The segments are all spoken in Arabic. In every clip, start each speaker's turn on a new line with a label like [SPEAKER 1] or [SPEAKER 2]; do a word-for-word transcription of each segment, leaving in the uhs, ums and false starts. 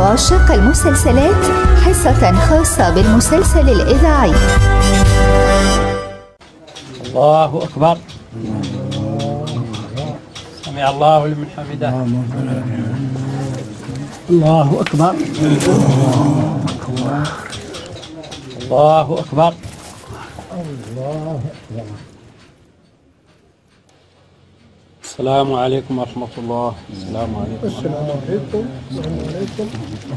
[SPEAKER 1] وعشاق المسلسلات حصة خاصة بالمسلسل الإذاعي.
[SPEAKER 2] الله أكبر. سمع الله لمن حمده. الله أكبر. الله أكبر. الله أكبر. السلام عليكم ورحمة الله. السلام عليكم.
[SPEAKER 3] السلام عليكم. السلام عليكم.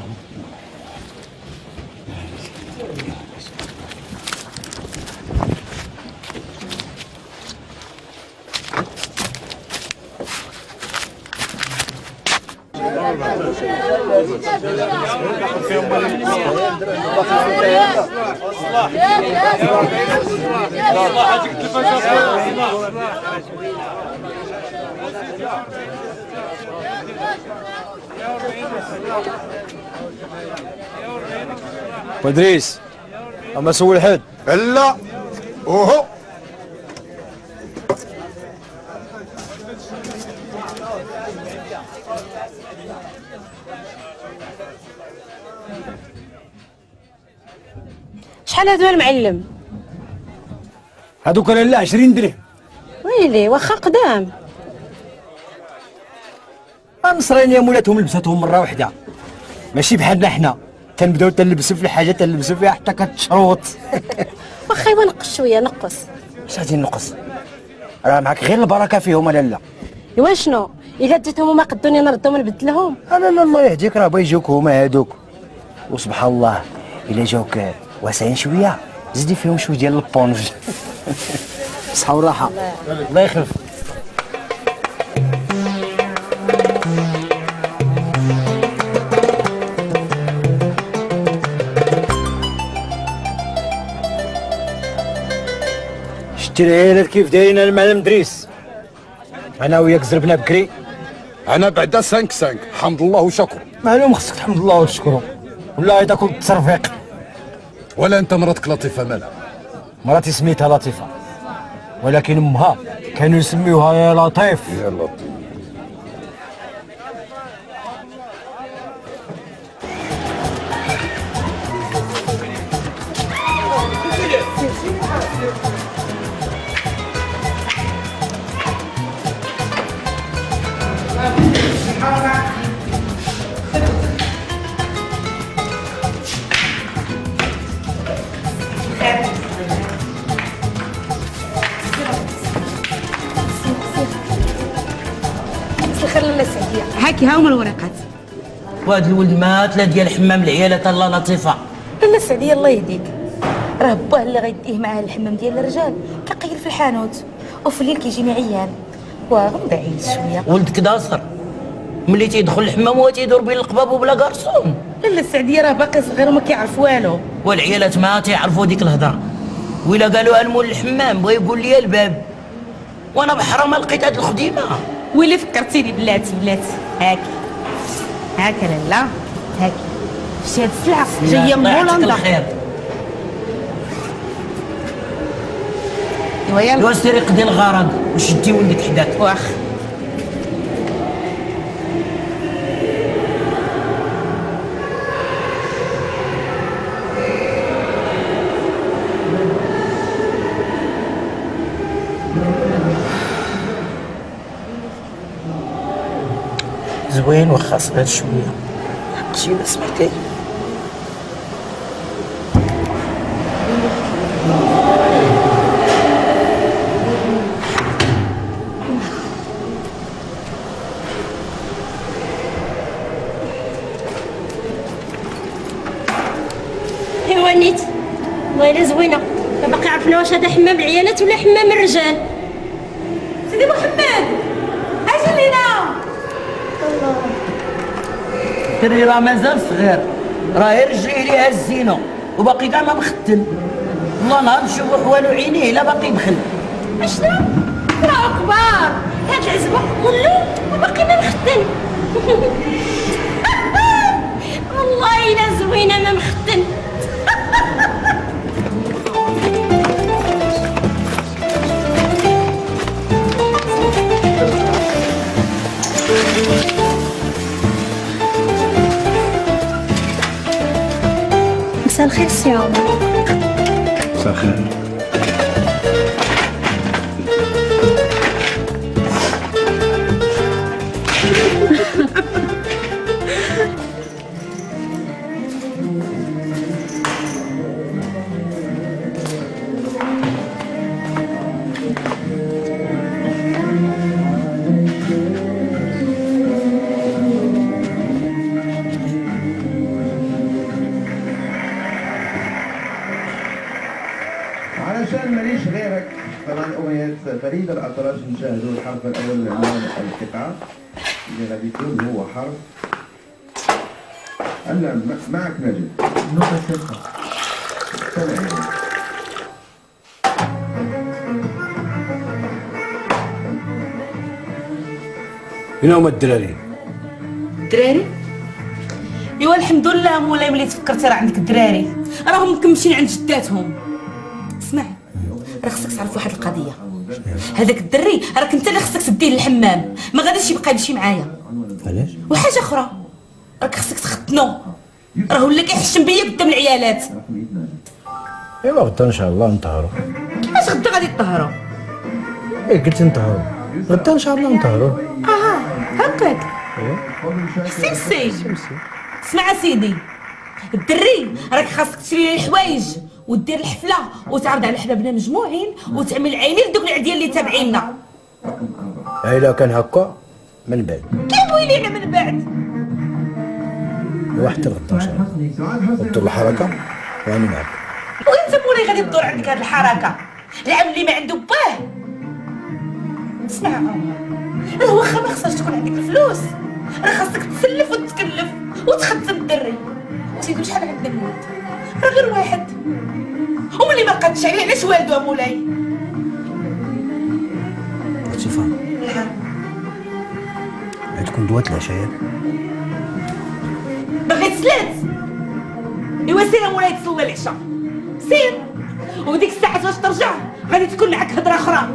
[SPEAKER 4] ادريس اما سول حد
[SPEAKER 5] لا اوهو
[SPEAKER 6] شحال هادو المعلم؟
[SPEAKER 4] هادوك لا عشرين درهم.
[SPEAKER 6] ويلي واخا قدام.
[SPEAKER 4] النصرانيه مولاتهم لبساتهم مره واحده، ماشي بحالنا حنا تنبداو تنلبسوا في الحاجه تنلبسوا فيها حتى كتشروط.
[SPEAKER 6] واخا ايوا نقص شويه نقص.
[SPEAKER 4] اش غادي نقص؟ راه معاك غير البركه فيهم ولا لا؟
[SPEAKER 6] ايوا شنو؟ الا ديتهم وما قدوني نردهم نبدلهم؟
[SPEAKER 4] لا لا الله يهديك، راه بغا يجوك هما هادوك، وسبحان الله الا جاوك واسعين شويه زيدي فيهم شويه ديال البونج. صحه وراحه. الله يخلف. شتي العيالات كيف دايرين المعلم دريس؟ انا وياك زربنا بكري.
[SPEAKER 5] انا بعدا سانك سانك حمد الله وشكر.
[SPEAKER 4] معلوم خصك تحمد الله وتشكرو، ولا هذا كنت تصرفيق.
[SPEAKER 5] ولا انت مراتك لطيفه مالها؟
[SPEAKER 4] مراتي سميتها لطيفه، ولكن امها كانوا يسميوها يا لطيف.
[SPEAKER 5] يا لطيف.
[SPEAKER 6] هاكي ها هما الورقات.
[SPEAKER 7] وهاد الولد مات لا ديال حمام العيالات الله لطيفه.
[SPEAKER 6] لاله سعديه الله يهديك، راه باه اللي غيديه معاه الحمام ديال الرجال كيقيل في الحانوت وفي الليل كيجيني عيان واغم بعيد شويه.
[SPEAKER 7] ولدك داصر ملي تيدخل الحمام هو تيدور بين القباب وبلا كارسون.
[SPEAKER 6] لاله سعديه راه باقي صغير وما كيعرف والو،
[SPEAKER 7] والعيالات ما تيعرفوا ديك الهضره، وإلا قالوها المول الحمام بغا يقول لي الباب وانا بحرام لقيت هاد الخديمه.
[SPEAKER 6] ويلي فكرتيني بلاتي بلاتي. هاكي هاكا لاله هاكي شتي هاد السلعه جايه من هولندا.
[SPEAKER 7] الخير.
[SPEAKER 6] ايوا يلا
[SPEAKER 7] ايوا سيري قضي الغرض وشدي ولدك حداك.
[SPEAKER 6] واخ
[SPEAKER 7] زوين واخا صغير شويه. شي ما سمعتي؟
[SPEAKER 6] ايوا نيت والله الا زوينه، ما باقي عرفنا واش هذا حمام العيالات ولا حمام الرجال. سيدي محمد اجي لينا.
[SPEAKER 7] الدري راه مازال صغير، راه يرجع ليها الزينه وباقي كاع ما مختن. والله نهار نشوفو حوالو عينيه الا باقي دخل.
[SPEAKER 6] اشنو؟ راه كبار هاد العزبه كله وباقي ما مختن. والله الا زوينه ما مختن. الخير سي عمر.
[SPEAKER 4] مساء الخير.
[SPEAKER 8] علشان ماليش غيرك طبعا أغنية فريد الأطرش نشاهدوا الحرف الأول من القطعة اللي غادي يكون هو حرف أنا معك نجد نقطة ثقة تمام.
[SPEAKER 4] هنا هما الدراري.
[SPEAKER 7] الدراري؟ ايوا الحمد لله مولاي ملي تفكرتي راه عندك الدراري راهم مكمشين عند جداتهم. اسمع راه خصك تعرف واحد القضيه، هذاك الدري راك انت اللي خصك تديه للحمام، ما غاديش يبقى يمشي معايا.
[SPEAKER 4] علاش؟
[SPEAKER 7] وحاجه اخرى راك خصك تختنو، راه ولا كيحشم بيا قدام العيالات.
[SPEAKER 4] ايوا غدا ان شاء الله نطهروا.
[SPEAKER 7] كيفاش غدا غادي تطهروا؟
[SPEAKER 4] ايه قلت نطهروا غدا ان شاء الله نطهروا.
[SPEAKER 7] اه هكاك. سمسي اسمع سيدي الدري راك خاصك تشري لي الحوايج ودير الحفله وتعرض على حبابنا مجموعين وتعمل عيني لدوك العديان اللي تابعيننا.
[SPEAKER 4] الا كان هكا من بعد.
[SPEAKER 7] كيف ويلينا من بعد؟
[SPEAKER 4] واحد الغدا ان شاء الله ودور الحركه وانا معك.
[SPEAKER 7] وانت مولاي غادي تدور عندك هاد الحركه العم اللي ما عنده باه. اسمع راه واخا ما خصهاش تكون عندك الفلوس راه خاصك تسلف وتتكلف وتخدم الدري. تيقول شحال عندنا الولد راه غير واحد وملي ما قادش عليه علاش والدو مولاي؟
[SPEAKER 4] لطيفه عندكم دوات العشاء
[SPEAKER 7] باغي تسلات؟ ايوا سير مولاي تصلي العشاء سير وديك الساعه واش ترجع غادي تكون معك هضره اخرى.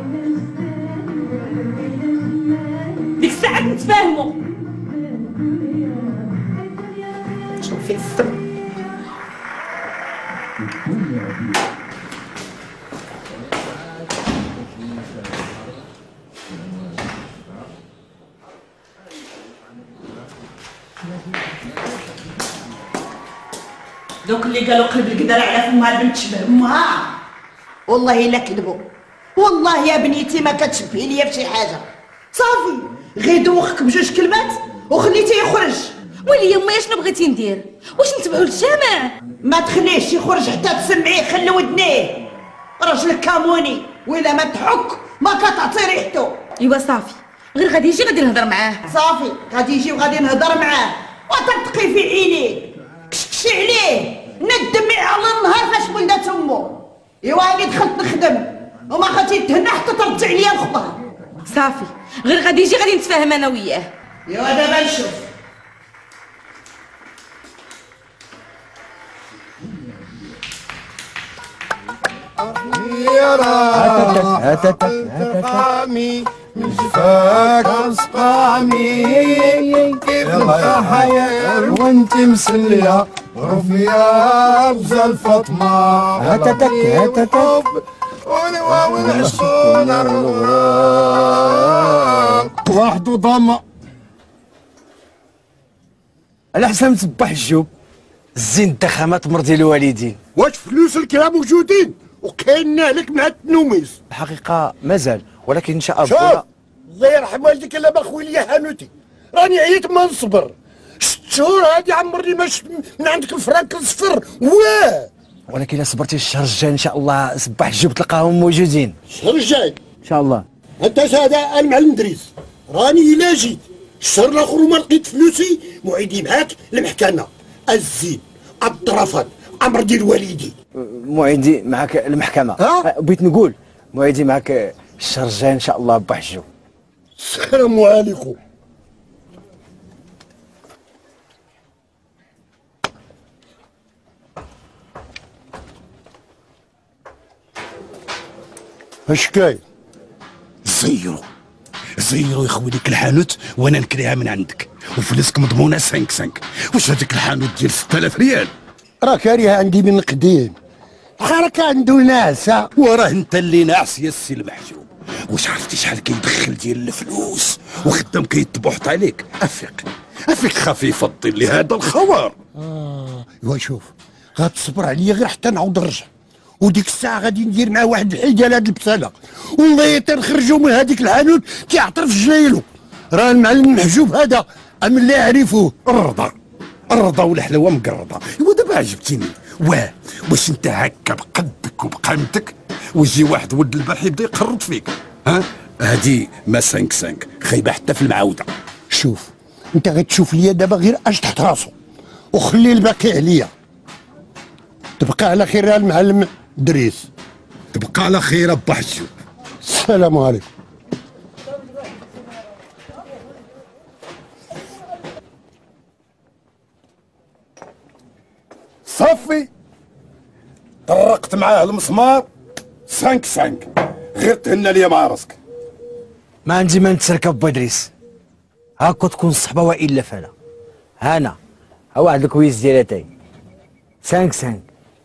[SPEAKER 7] ديك الساعه نتفاهموا. شوف فين السم. دوك اللي قالوا قلب القدر على فمها البنت تشبه امها والله الا كذبوا. والله يا بنيتي ما كتشبهي ليا بشي حاجه. صافي غير دوخك بجوج كلمات وخليتيه يخرج. ويلي يما شنو بغيتي ندير؟ واش نتبعوا للجامع؟ ما تخليهش يخرج حتى تسمعيه خلي ودنيه. راجل كاموني وإلا ما تحك ما كتعطي ريحته. ايوا صافي غير غادي يجي غادي نهضر معاه. صافي غادي يجي وغادي نهضر معاه وتلتقي في عينيه كشكشي عليه ندمي على النهار فاش ولدت امه. ايوا اللي دخلت نخدم وما خاطي تهنى حتى ترد عليا الخطه. صافي غير غادي يجي غادي نتفاهم انا وياه. ايوا دابا نشوف.
[SPEAKER 5] يا راه سقامي من جفاك اسقامي كيف الحياة وانت مسلية رفيا بزال فاطمة هاتتك هاتتك ونوا ونعشون الغرام واحد ضم
[SPEAKER 4] على حساب نصبح الجوب الزين الدخامات مرضي الوالدين.
[SPEAKER 5] واش فلوس الكرا موجودين وكاين لك مع التنوميس؟
[SPEAKER 4] الحقيقه مازال ولكن ان شاء
[SPEAKER 5] الله.
[SPEAKER 4] الله
[SPEAKER 5] الله يرحم والديك الا ما خويا هانوتي راني عييت ما نصبر. ست شهور هادي عمرني ما شفت من عندك الفرانك الصفر واه.
[SPEAKER 4] ولكن الا صبرتي الشهر الجاي ان شاء الله صباح الجوب تلقاهم موجودين.
[SPEAKER 5] الشهر الجاي
[SPEAKER 4] ان شاء الله.
[SPEAKER 5] انت هذا المعلم دريس راني الا جيت الشهر الاخر وما لقيت فلوسي موعدي معاك المحكمه الزين الطرفات امر ديال والدي.
[SPEAKER 4] موعدي معك المحكمه.
[SPEAKER 5] ها
[SPEAKER 4] بغيت نقول موعدي معك الشهر الجاي ان شاء الله بحجو.
[SPEAKER 5] السلام عليكم. اش كاين؟ زيرو زيرو يا خويا ديك الحانوت وانا نكريها من عندك وفلوسك مضمونه خمسة خمسة. واش هذيك الحانوت ديال ستة آلاف ريال راه كاريه عندي من قديم، الحركه عنده ناعسه.
[SPEAKER 9] وراه انت اللي ناعس يا السي المحجوب. واش عرفتي شحال كيدخل ديال الفلوس وخدام كيتبوحط عليك؟ افيق افيق خفيف الظل لهذا الخوار.
[SPEAKER 5] اه ايوا شوف، غتصبر عليا غير حتى نعاود نرجع، وديك الساعه غادي ندير معاه واحد الحيل ديال هاد البساله، والله تنخرجوا من هذيك الحانوت كيعطر في جلايلو. راه المعلم المحجوب هذا ام اللي يعرفوه.
[SPEAKER 9] الرضا الرضا والحلاوه مقرضه. ايوا دابا عجبتيني. واه واش انت هكا بقدك وبقامتك ويجي واحد ولد البارح يبدا يقرض فيك؟ ها هادي ما سانك سانك خايبه حتى في المعاوده.
[SPEAKER 5] شوف انت غتشوف ليا دابا غير اش تحت راسو وخلي الباقي عليا. تبقى على خير يا المعلم دريس.
[SPEAKER 9] تبقى على خير ابا حجوب.
[SPEAKER 5] السلام عليكم.
[SPEAKER 9] صافي طرقت معاه المسمار سانك سانك، غير تهنى ليا مع راسك.
[SPEAKER 4] ما عندي ما نتركب با ادريس، هاكا تكون الصحبه والا فلا. هانا ها واحد الكويز ديال اتاي سانك سانك.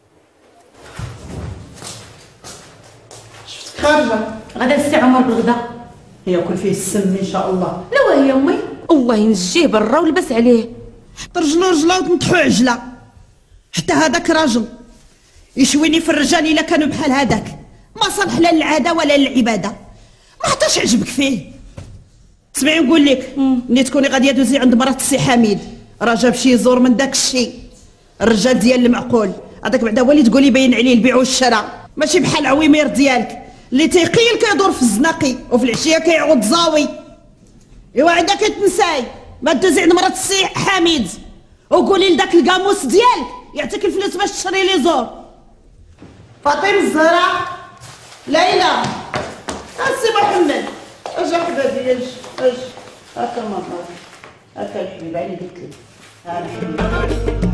[SPEAKER 7] خارجه
[SPEAKER 6] غدا السي عمر بالغدا
[SPEAKER 7] ياكل فيه السم ان شاء الله.
[SPEAKER 6] لا وهي امي الله ينجيه برا ولبس عليه.
[SPEAKER 7] طرجلو رجله وتنطحو عجله. حتى هذاك راجل يشويني في الرجال الا كانوا بحال هذاك، ما صلح لا للعاده ولا للعباده. ما حتاش عجبك فيه. تسمعي نقول لك، ملي تكوني غاديه دوزي عند مرات السي حميد راه جاب شي يزور من داك الشيء. الرجال ديال المعقول هذاك بعدا هو اللي تقولي باين عليه البيع والشراء، ماشي بحال العويمير ديالك اللي تيقيل كيدور في الزناقي وفي العشيه كيعود زاوي. ايوا عندك تنساي ما دوزي عند مرات السي حميد وقولي لذاك القاموس ديالك يعطيك الفلوس باش تشري لي زور. فاطمه الزهراء، ليلى، السي محمد، اجا حبابي اج اج هاكا ماما هاكا الحبيب علي قلت لك ها الحبيب.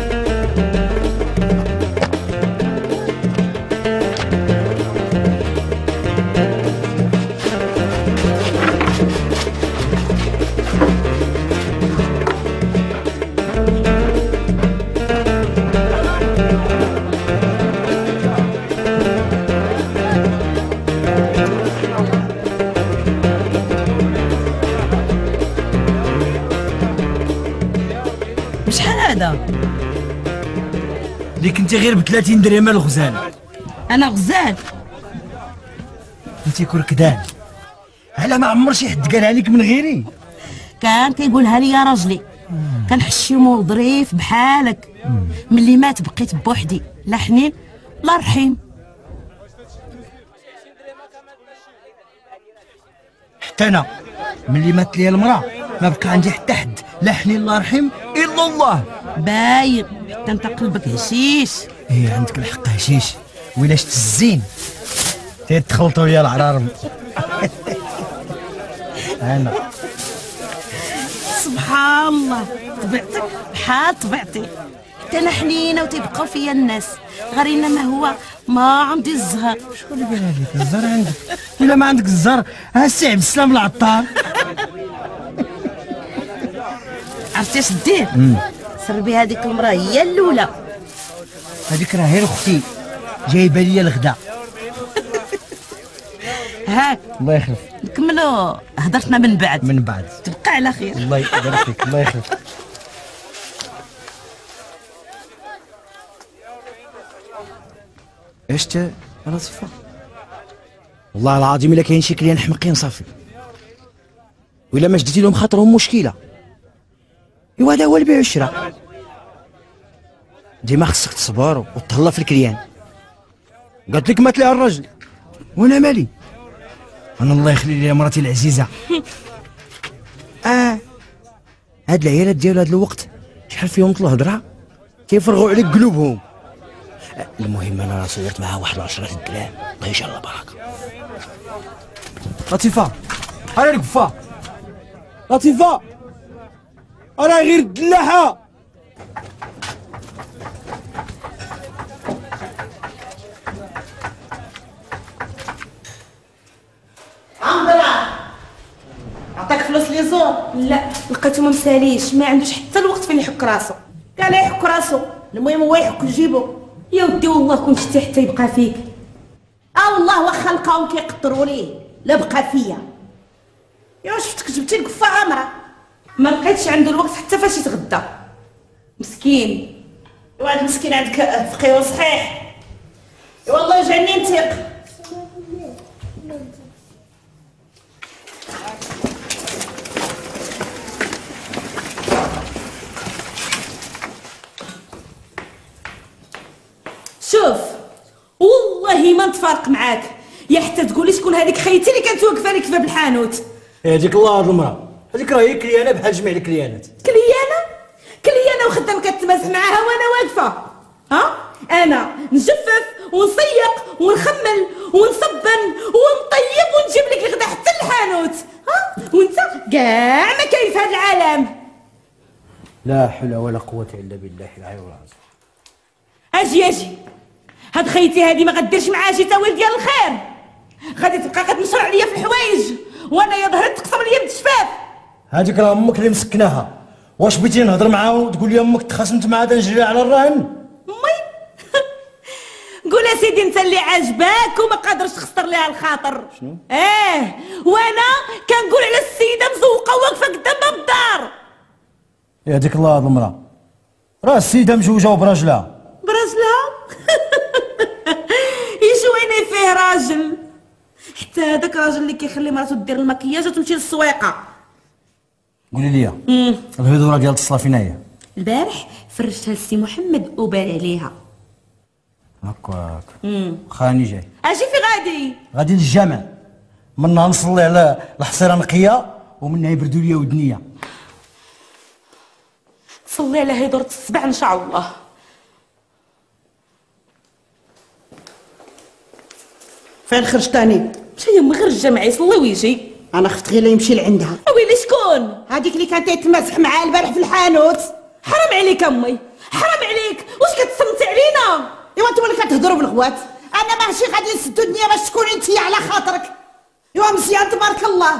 [SPEAKER 4] اللي كنتي غير ب ثلاثين درهم الغزال.
[SPEAKER 7] انا غزال
[SPEAKER 4] انت كركدان. على ما عمر شي حد قالها لك من غيري؟
[SPEAKER 7] كان كيقولها لي يا راجلي. كنحشمو ظريف بحالك. ملي مات بقيت بوحدي، لا حنين لا رحيم.
[SPEAKER 4] حتى انا ملي مات لي المراه ما بقى عندي حتى حد، لا حنين الله يرحم الا الله.
[SPEAKER 7] باين حتى انت قلبك هشيش.
[SPEAKER 4] ايه عندك الحق هشيش، ولا شت الزين تيتخلطوا ليا العرارم. انا
[SPEAKER 7] سبحان الله طبيعتك بحال طبيعتي. حتى انا حنينه وتيبقاو فيا الناس، غير انما هو ما عندي الزهر.
[SPEAKER 4] شكون اللي قال لك الزهر عندك؟ الا ما عندك الزهر ها السي عبد السلام العطار.
[SPEAKER 7] عرفتي اش دير؟ سربي هذيك المراه هي الاولى.
[SPEAKER 4] هذيك راه غير اختي جايبه ليا الغدا.
[SPEAKER 7] هاك
[SPEAKER 4] الله يخلف
[SPEAKER 7] نكملوا هضرتنا من بعد.
[SPEAKER 4] من بعد
[SPEAKER 7] تبقى على خير.
[SPEAKER 4] الله يبارك فيك. الله يخلف. اش ت انا صفا والله العظيم الا كاين شي كليان حمقين صافي، ولا ما شديتي لهم خاطرهم مشكله. ايوا هذا هو البيع والشراء، ديما خصك تصبر وتهلا في الكليان. قالت لك مات لها الراجل وانا مالي، انا الله يخلي لي مراتي العزيزه. اه هاد العيالات ديال هاد الوقت شحال فيهم طلع هضره كيفرغوا عليك قلوبهم. آه المهم انا راه صورت معها واحد العشرة دراهم، الله يجعل الله بركه. لطيفه انا القفا، لطيفه انا غير الدلاحه.
[SPEAKER 7] عمرا عطاك فلوس لي زور؟
[SPEAKER 6] لا لقيتو ما مساليش، ما عندوش حتى الوقت فين يحك راسو.
[SPEAKER 7] قال يحك راسو المهم هو يحك يجيبو.
[SPEAKER 6] يا ودي والله كنت شتي حتى يبقى فيك.
[SPEAKER 7] اه والله واخا لقاهم كيقطروا ليه لا بقى فيا. يا شفتك جبتي الكفه عامره.
[SPEAKER 6] ما لقيتش عنده الوقت حتى فاش يتغدى مسكين.
[SPEAKER 7] ايوا هاد المسكين عندك فقيه وصحيح. والله يجعلني نتيق.
[SPEAKER 6] شوف والله ما نتفارق معاك يا حتى تقولي شكون هذيك خيتي اللي كانت واقفه لك في باب الحانوت.
[SPEAKER 4] هذيك الله هاد المراه هذيك راهي كليانه بحال جميع الكليانات.
[SPEAKER 6] كليانه كليانه وخدام كتمازح معاها وانا واقفه. ها انا نجفف ونسيق ونخمل ونصبن ونطيب ونجيب لك الغدا حتى الحانوت. ها وانت كاع ما كاين في هذا العالم.
[SPEAKER 4] لا حول ولا قوه الا بالله العلي العظيم.
[SPEAKER 6] اجي اجي هاد خيتي هادي ما غديرش معاها شي تاويل ديال الخير. غادي تبقى كتنشر عليا في الحوايج وانا يا ظهرت تقسم ليا بالشفاف.
[SPEAKER 4] هذيك راه امك اللي مسكناها. واش بغيتي نهضر معاها وتقول لي امك تخاصمت معاها نجري على الرهن؟
[SPEAKER 6] امي قول يا سيدي انت اللي عاجباك وما قادرش تخسر ليها الخاطر.
[SPEAKER 4] شنو؟
[SPEAKER 6] اه وانا كنقول على السيده مزوقه واقفه قدام باب الدار.
[SPEAKER 4] يا ديك الله هاد المراه راه السيده مجوجه براجلها.
[SPEAKER 6] براجلها يجويني فيه راجل. حتى هذاك راجل اللي كيخلي مراته دير المكياج وتمشي للسويقه.
[SPEAKER 4] قولي لي الهدوره ديال الصلاه فين هي؟
[SPEAKER 6] البارح فرشتها لسي محمد وبال عليها.
[SPEAKER 4] هكاك خاني جاي.
[SPEAKER 6] اجي في غادي
[SPEAKER 4] غادي للجامع منها نصلي على الحصيره نقيه ومنها يبردوا لي ودنيا.
[SPEAKER 6] صلي على هي دورة السبع ان شاء الله.
[SPEAKER 7] فين خرج تاني؟
[SPEAKER 6] مشى يما غير الجامع يصلي ويجي.
[SPEAKER 7] انا خفت غير يمشي لعندها.
[SPEAKER 6] ويلي شكون؟
[SPEAKER 7] هذيك اللي كانت يتمسح معاه البارح في الحانوت.
[SPEAKER 6] حرام عليك امي حرام عليك واش كتصمتي علينا؟
[SPEAKER 7] ايوا انتم اللي كتهضروا بالغوات. انا ماشي غادي نسدو الدنيا باش تكوني انت على خاطرك. ايوا مزيان تبارك الله.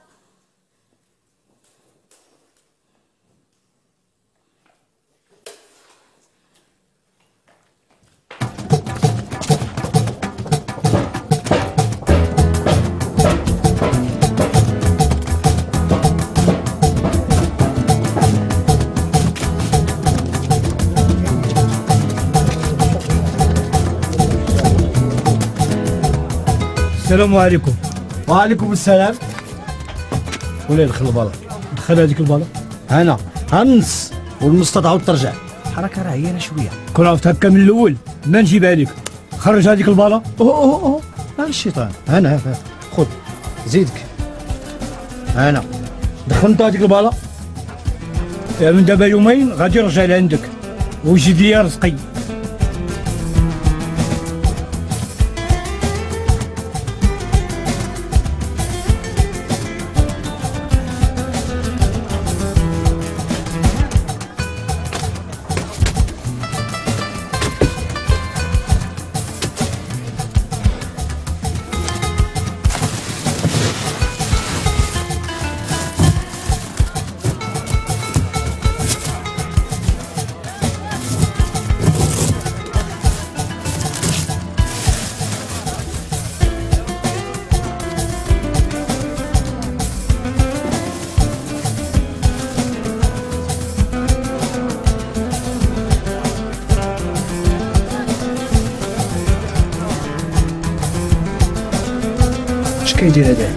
[SPEAKER 3] السلام عليكم.
[SPEAKER 4] وعليكم السلام.
[SPEAKER 3] ولا يدخل البالا دخل هذيك البالا.
[SPEAKER 4] انا هنص والمسطة تعاود ترجع. الحركه راه هيانه شويه.
[SPEAKER 3] كون عرفت هكا من الاول ما نجيبها لك. خرج هذيك البالا.
[SPEAKER 4] اوه اوه اوه ها الشيطان. انا خذ زيدك. انا دخل انت هذيك البالا.
[SPEAKER 3] من دابا يومين غادي يرجع لعندك ويجي ليا رزقي.
[SPEAKER 4] اش كيدير هذا؟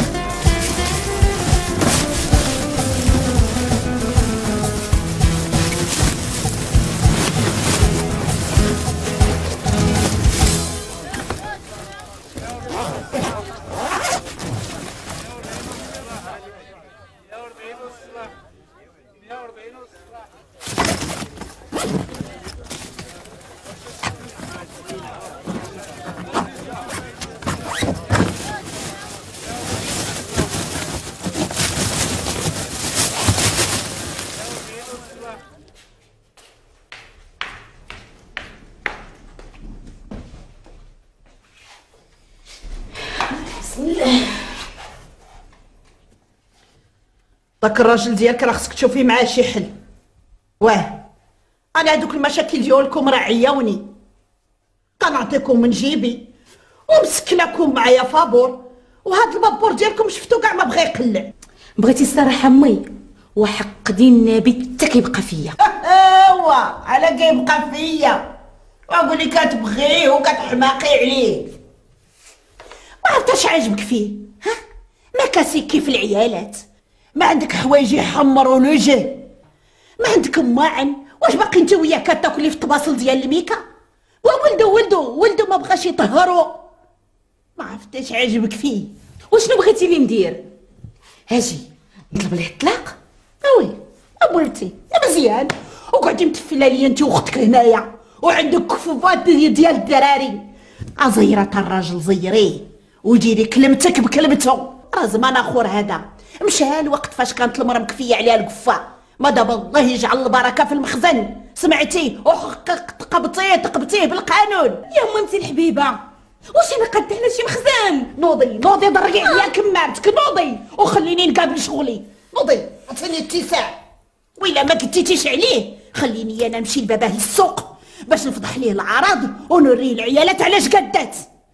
[SPEAKER 7] داك الراجل ديالك راه خصك تشوفي معاه شي حل. واه انا هذوك المشاكل ديالكم راه عياوني، كنعطيكم من جيبي ومسكناكم معايا فابور، وهاد البابور ديالكم شفتو كاع ما بغى يقلع.
[SPEAKER 6] بغيتي الصراحه امي وحق دين النبي حتى كيبقى فيا.
[SPEAKER 7] ايوا على كيبقى فيا وقولي كتبغيه وكتحماقي عليه. ما عرفتش عاجبك فيه، ها ما كاسي كيف العيالات، ما عندك حوايج يحمروا الوجه، ما عندك ماعن، واش باقي انت وياه كتاكلي في الطباصل ديال الميكا؟ وولدو ولدو ولدو ما بغاش يطهروا، ما عرفتش عاجبك فيه.
[SPEAKER 6] وشنو بغيتي لي ندير؟ هاجي نطلب ليه الطلاق؟
[SPEAKER 7] اوي ابولتي يا مزيان، وقعدي متفله ليا انت واختك هنايا وعندك كفوفات ديال الدراري. ازيرة الراجل زيريه وديري كلمتك بكلمته، راه زمان اخور هذا مشى الوقت فاش كانت المرا مكفيه عليها القفه، ما دابا الله يجعل البركه في المخزن، سمعتي؟ وحقق تقبطيه تقبطيه بالقانون.
[SPEAKER 6] يا مامتي الحبيبه واش انا قد على شي مخزن؟
[SPEAKER 7] نوضي نوضي ضرقي عليا كمارتك، نوضي وخليني نقابل شغلي، نوضي عطيني اتساع، وإلا ما كتيتيش عليه خليني انا نمشي لباباه السوق باش نفضح ليه العراض ونوريه العيالات علاش قدات.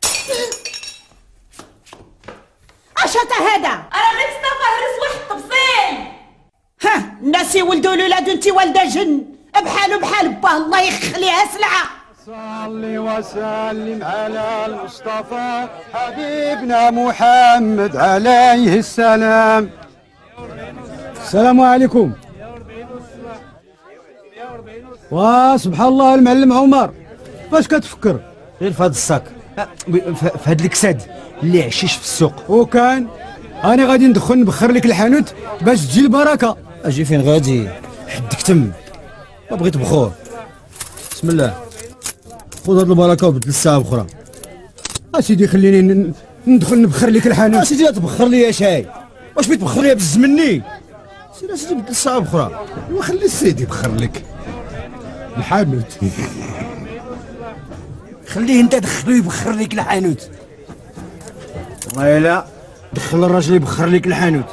[SPEAKER 7] اشاتا هذا
[SPEAKER 6] انا غير مصطفى هرس واحد الطبسيل.
[SPEAKER 7] ها الناس يولدوا الولاد وانت والده جن بحال بحال باه الله يخليها سلعه.
[SPEAKER 10] صلي وسلم على المصطفى حبيبنا محمد عليه السلام.
[SPEAKER 3] السلام عليكم. وسبحان الله المعلم عمر، فاش كتفكر؟
[SPEAKER 4] غير في هاد الصاك، في هاد الكساد اللي عشيش في السوق.
[SPEAKER 3] وكان انا غادي ندخل نبخر لك الحانوت باش تجي البركه.
[SPEAKER 4] اجي فين غادي؟ حدك تم، ما بغيت بخور. بسم الله، خذ هاد البركه وبدل الساعه بخرى.
[SPEAKER 3] اسيدي خليني ندخل نبخر لك الحانوت.
[SPEAKER 4] اسيدي تبخر لي شاي، واش بغيت تبخر لي بزز مني؟ سير اسيدي بدل الساعه بخرى.
[SPEAKER 9] وخلي السيد يبخر لك الحانوت.
[SPEAKER 4] خليه انت دخلو يبخر لك الحانوت. والله لا دخل الراجل يبخر لك الحانوت.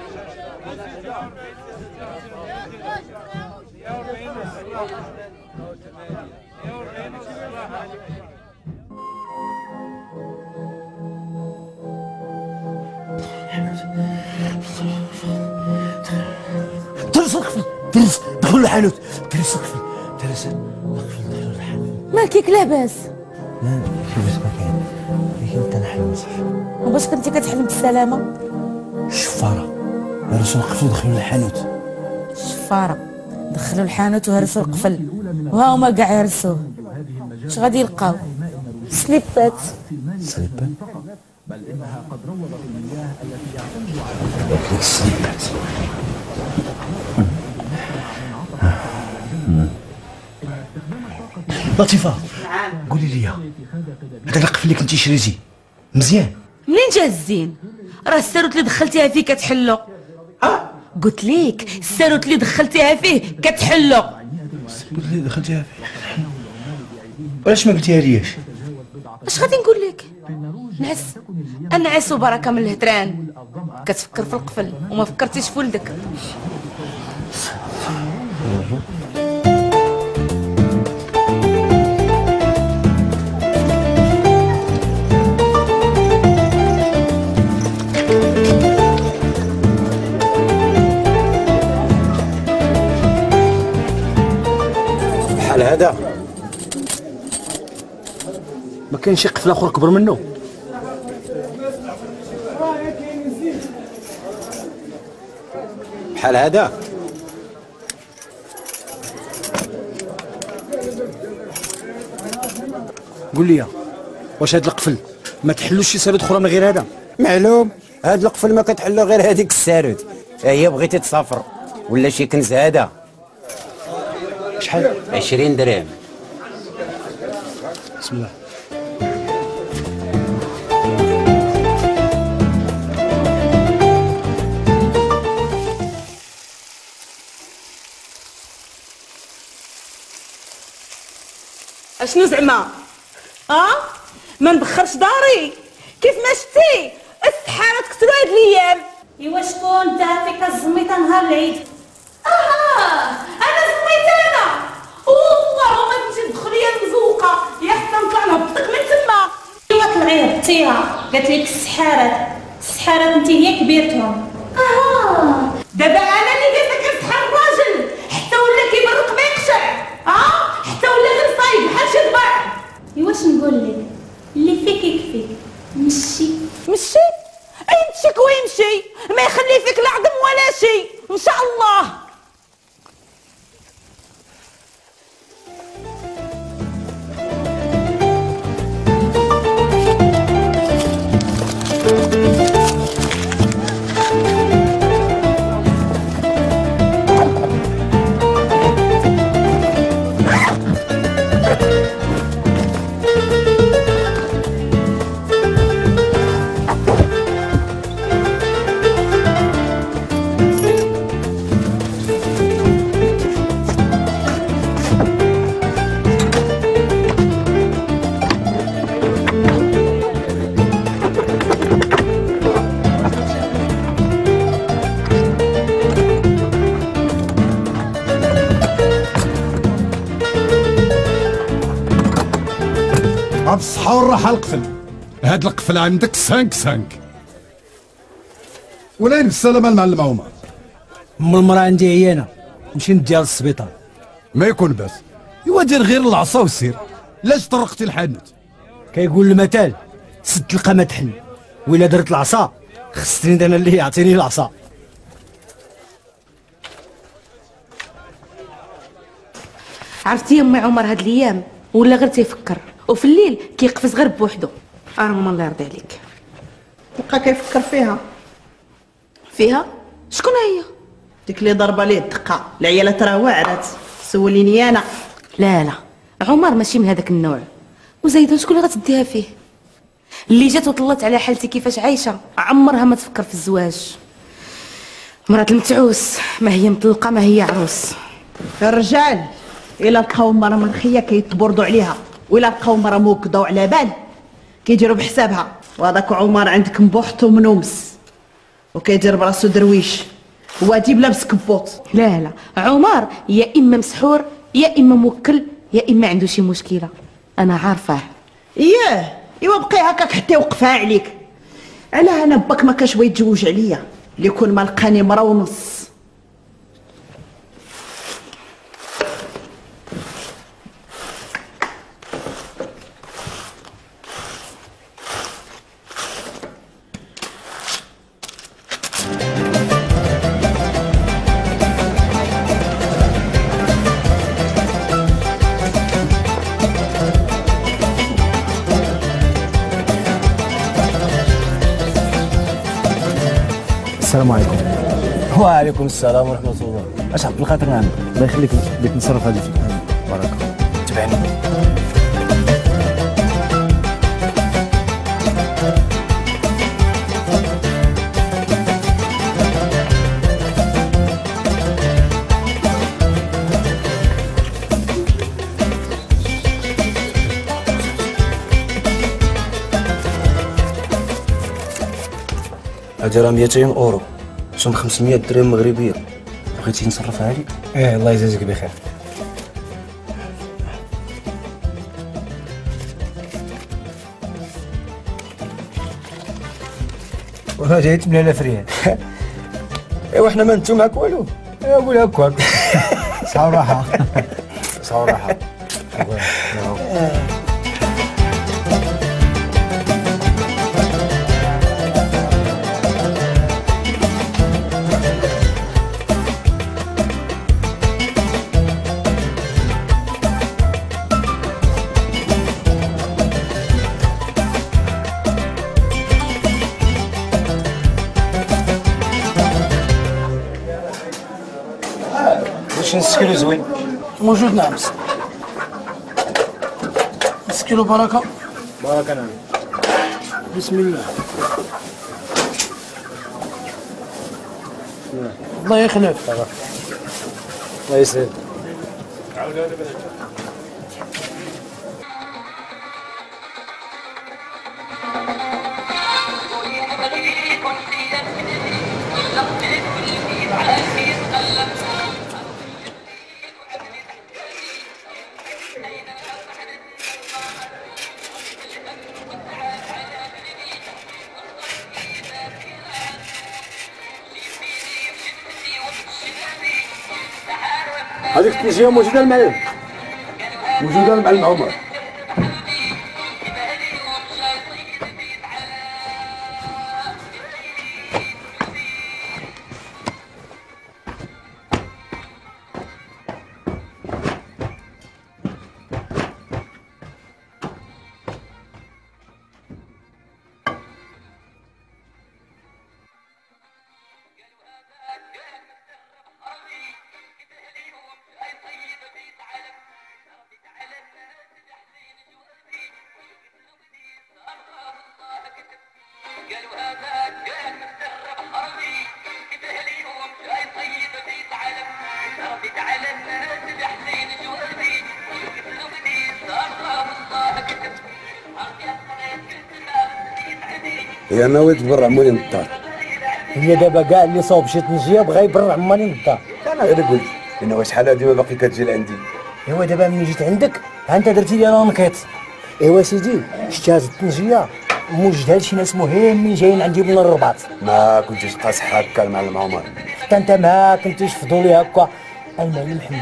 [SPEAKER 4] ترس القفل، ترس دخل الحانوت، ترس القفل، ترس القفل دخل الحانوت.
[SPEAKER 6] مالكيك لاباس؟
[SPEAKER 4] لا لاباس ما كاين، ولكن انت نحلم صافي.
[SPEAKER 6] وباش كنتي كتحلم بالسلامه؟
[SPEAKER 4] الشفاره هرسوا القفل ودخلوا الحانوت.
[SPEAKER 6] الشفاره دخلوا الحانوت وهرسوا القفل، وها هما كاع هرسوه. اش غادي يلقاو؟ سليبات.
[SPEAKER 4] سليبات؟ بل انها قد روضت المياه التي يعتمد عليها السليبات. لطيفه قولي لي هذاك القفل اللي كنتي شريتي مزيان؟
[SPEAKER 6] منين جا الزين؟ راه الساروت اللي دخلتيها فيه كتحلو. اه قلت ليك الساروت اللي دخلتيها فيه كتحلو.
[SPEAKER 4] الساروت اللي دخلتيها فيه كتحلو؟ علاش ما قلتيها ليش؟
[SPEAKER 6] اش غادي نقول لك؟ نعس النعس وبركه من الهدران. كتفكر في القفل وما فكرتيش في ولدك.
[SPEAKER 4] بحال هذا ما كاين شي قفل اخر كبر منه. بحال هذا قول لي واش هاد القفل ما تحلوش شي ساروت اخرى من غير هذا؟
[SPEAKER 11] معلوم هاد القفل ما كتحلو غير هذيك الساروت. هي بغيتي تسافر ولا شي كنز هذا؟
[SPEAKER 4] شحال؟
[SPEAKER 11] عشرين درهم.
[SPEAKER 4] بسم الله.
[SPEAKER 6] اشنو زعما؟ اه ما نبخرش داري كيف ما شتي السحاره تكثروا هاد الايام.
[SPEAKER 12] ايوا شكون انت فيك الزميطه نهار العيد؟
[SPEAKER 6] اه انا زميتانه. اختيها قالت لك السحارات السحارات انت هي كبيرتهم. اه دابا انا اللي قلت لك نسحر الراجل حتى ولا كيبرق ما يقشع. اه حتى ولا غير صايب بحال شي ضبع. واش نقول لك اللي فيك يكفيك. مشي مشي اي مشيك ويمشي ما يخلي فيك لا عظم ولا شي ان شاء الله.
[SPEAKER 9] بالصحة والراحة القفل. هاد القفل عندك سانك سانك. ولاين بالسلامة المعلم عمر.
[SPEAKER 3] ام المرأة عندي هي انا نمشي نديها للسبيطار.
[SPEAKER 9] ما يكون باس. ايوا دير غير العصا وسير. لاش طرقتي الحانوت؟
[SPEAKER 3] كيقول المثل سد القمة تحن، وإلا درت العصا خصني انا اللي يعطيني العصا.
[SPEAKER 6] عرفتي امي عمر هاد الايام ولا غير تيفكر وفي الليل كيقفز غير بوحدو. ارمى الله يرضي عليك.
[SPEAKER 7] بقى كيفكر فيها
[SPEAKER 6] فيها شكون هي؟
[SPEAKER 7] ديك اللي ضربه ليه الدقه العيالات راه واعرات. سوليني انا.
[SPEAKER 6] لا لا عمر ماشي من هذاك النوع. وزايده شكون اللي غتديها فيه؟ اللي جات وطلت على حالتي كيفاش عايشه عمرها ما تفكر في الزواج. مرات المتعوس ما هي مطلقه ما هي عروس.
[SPEAKER 7] الرجال الا لقاو مرا منخيه كيتبردوا عليها، وإلا لقاو مرا موكده وعلى بال كيديروا بحسابها. وهذاك عمر عندك مبوحته ومنومس وكيدير براسو درويش وادي بلا مسكبوط.
[SPEAKER 6] لا لا عمر يا اما مسحور يا اما موكل يا اما عنده شي مشكله انا عارفاه.
[SPEAKER 7] اياه ايوا بقي هكاك حتى يوقفها عليك. علاه انا باك ما كاش بغا يتزوج عليا اللي يكون ما لقاني مرا ونص.
[SPEAKER 4] السلام عليكم. وعليكم السلام ورحمة الله. اش عبد الخاطر نعم. الله يخليك بديك نصرف هذه بارك الله. تبعني.
[SPEAKER 12] هادي راه مئتين اورو ثم خمسمية درهم مغربيه. بغيتي نصرفها لك؟
[SPEAKER 4] ايه الله يجازيك بخير. وهذا هي ثمانية آلاف ريال.
[SPEAKER 12] ايوا حنا ما نتو معاك والو.
[SPEAKER 4] نقول هكاك. صراحه
[SPEAKER 12] صراحه
[SPEAKER 4] واش نسكيلو زوين؟
[SPEAKER 13] موجود نعم. نسكيلو بركة.
[SPEAKER 4] بركة نعم.
[SPEAKER 13] بسم الله. الله يخلف.
[SPEAKER 4] الله يسعدك.
[SPEAKER 3] هذيك التنجيه موجوده المعلم؟
[SPEAKER 9] موجوده المعلم عمر. هي ناوي تبرع ماني من الدار.
[SPEAKER 3] هي دابا كاع اللي صوب شي طنجيه بغا يبرع ماني من الدار.
[SPEAKER 9] انا غير قلت انه شحال هادي ما باقي كتجي لعندي.
[SPEAKER 3] ايوا دابا ملي جيت عندك ها انت درتي لي لانكيت. ايوا سيدي شتي هاد الطنجيه موجدها لشي ناس مهمين جايين عندي من الرباط.
[SPEAKER 9] ما كنتيش قاصح هكا المعلم عمر.
[SPEAKER 3] حتى انت ما كنتيش فضولي هكا المعلم محمد.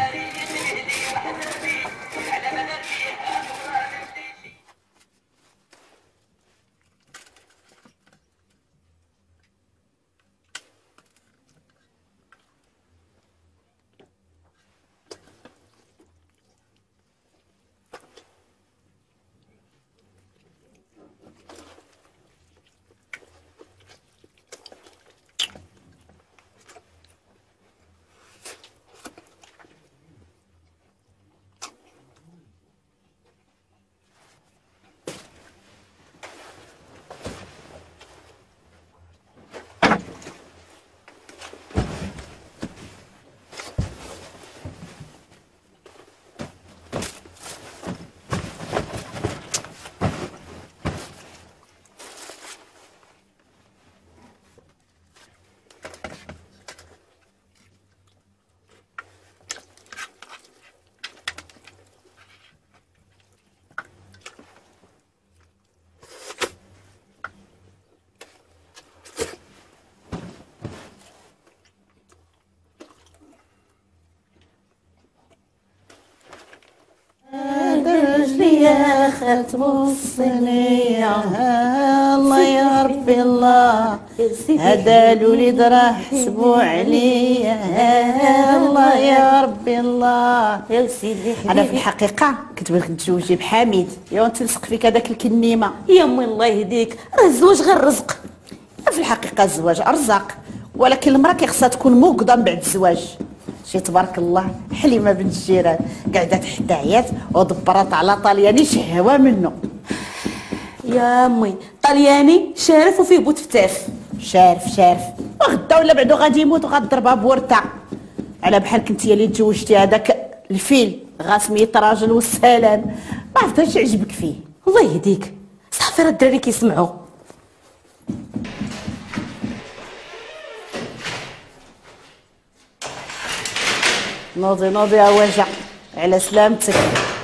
[SPEAKER 7] يا خالت وصلي الله يا ربي الله هذا الوليد راه حسبوا عليا الله يا ربي الله يا سيدي. انا في الحقيقه كنت بغيت نتزوجي بحميد يا تلصق فيك هذاك الكنيمه يا امي الله يهديك. راه الزواج غير رزق. في الحقيقه الزواج ارزاق ولكن المراه كيخصها تكون موقظه من بعد الزواج. شي تبارك الله حليمه بنت الجيران قاعده تحت عيات ودبرات على طلياني شهوه منه. يا امي طلياني شارف وفيه بوت فتاف. شارف شارف وغدا ولا بعدو غادي يموت وغضربها بورته على بحال كنتي اللي تزوجتي هذاك الفيل غاسميت راجل والسلام. ما عرفت اش يعجبك فيه. الله يهديك صافي راه الدراري كيسمعوا. نوضي نوضي يا وجع على سلامتك.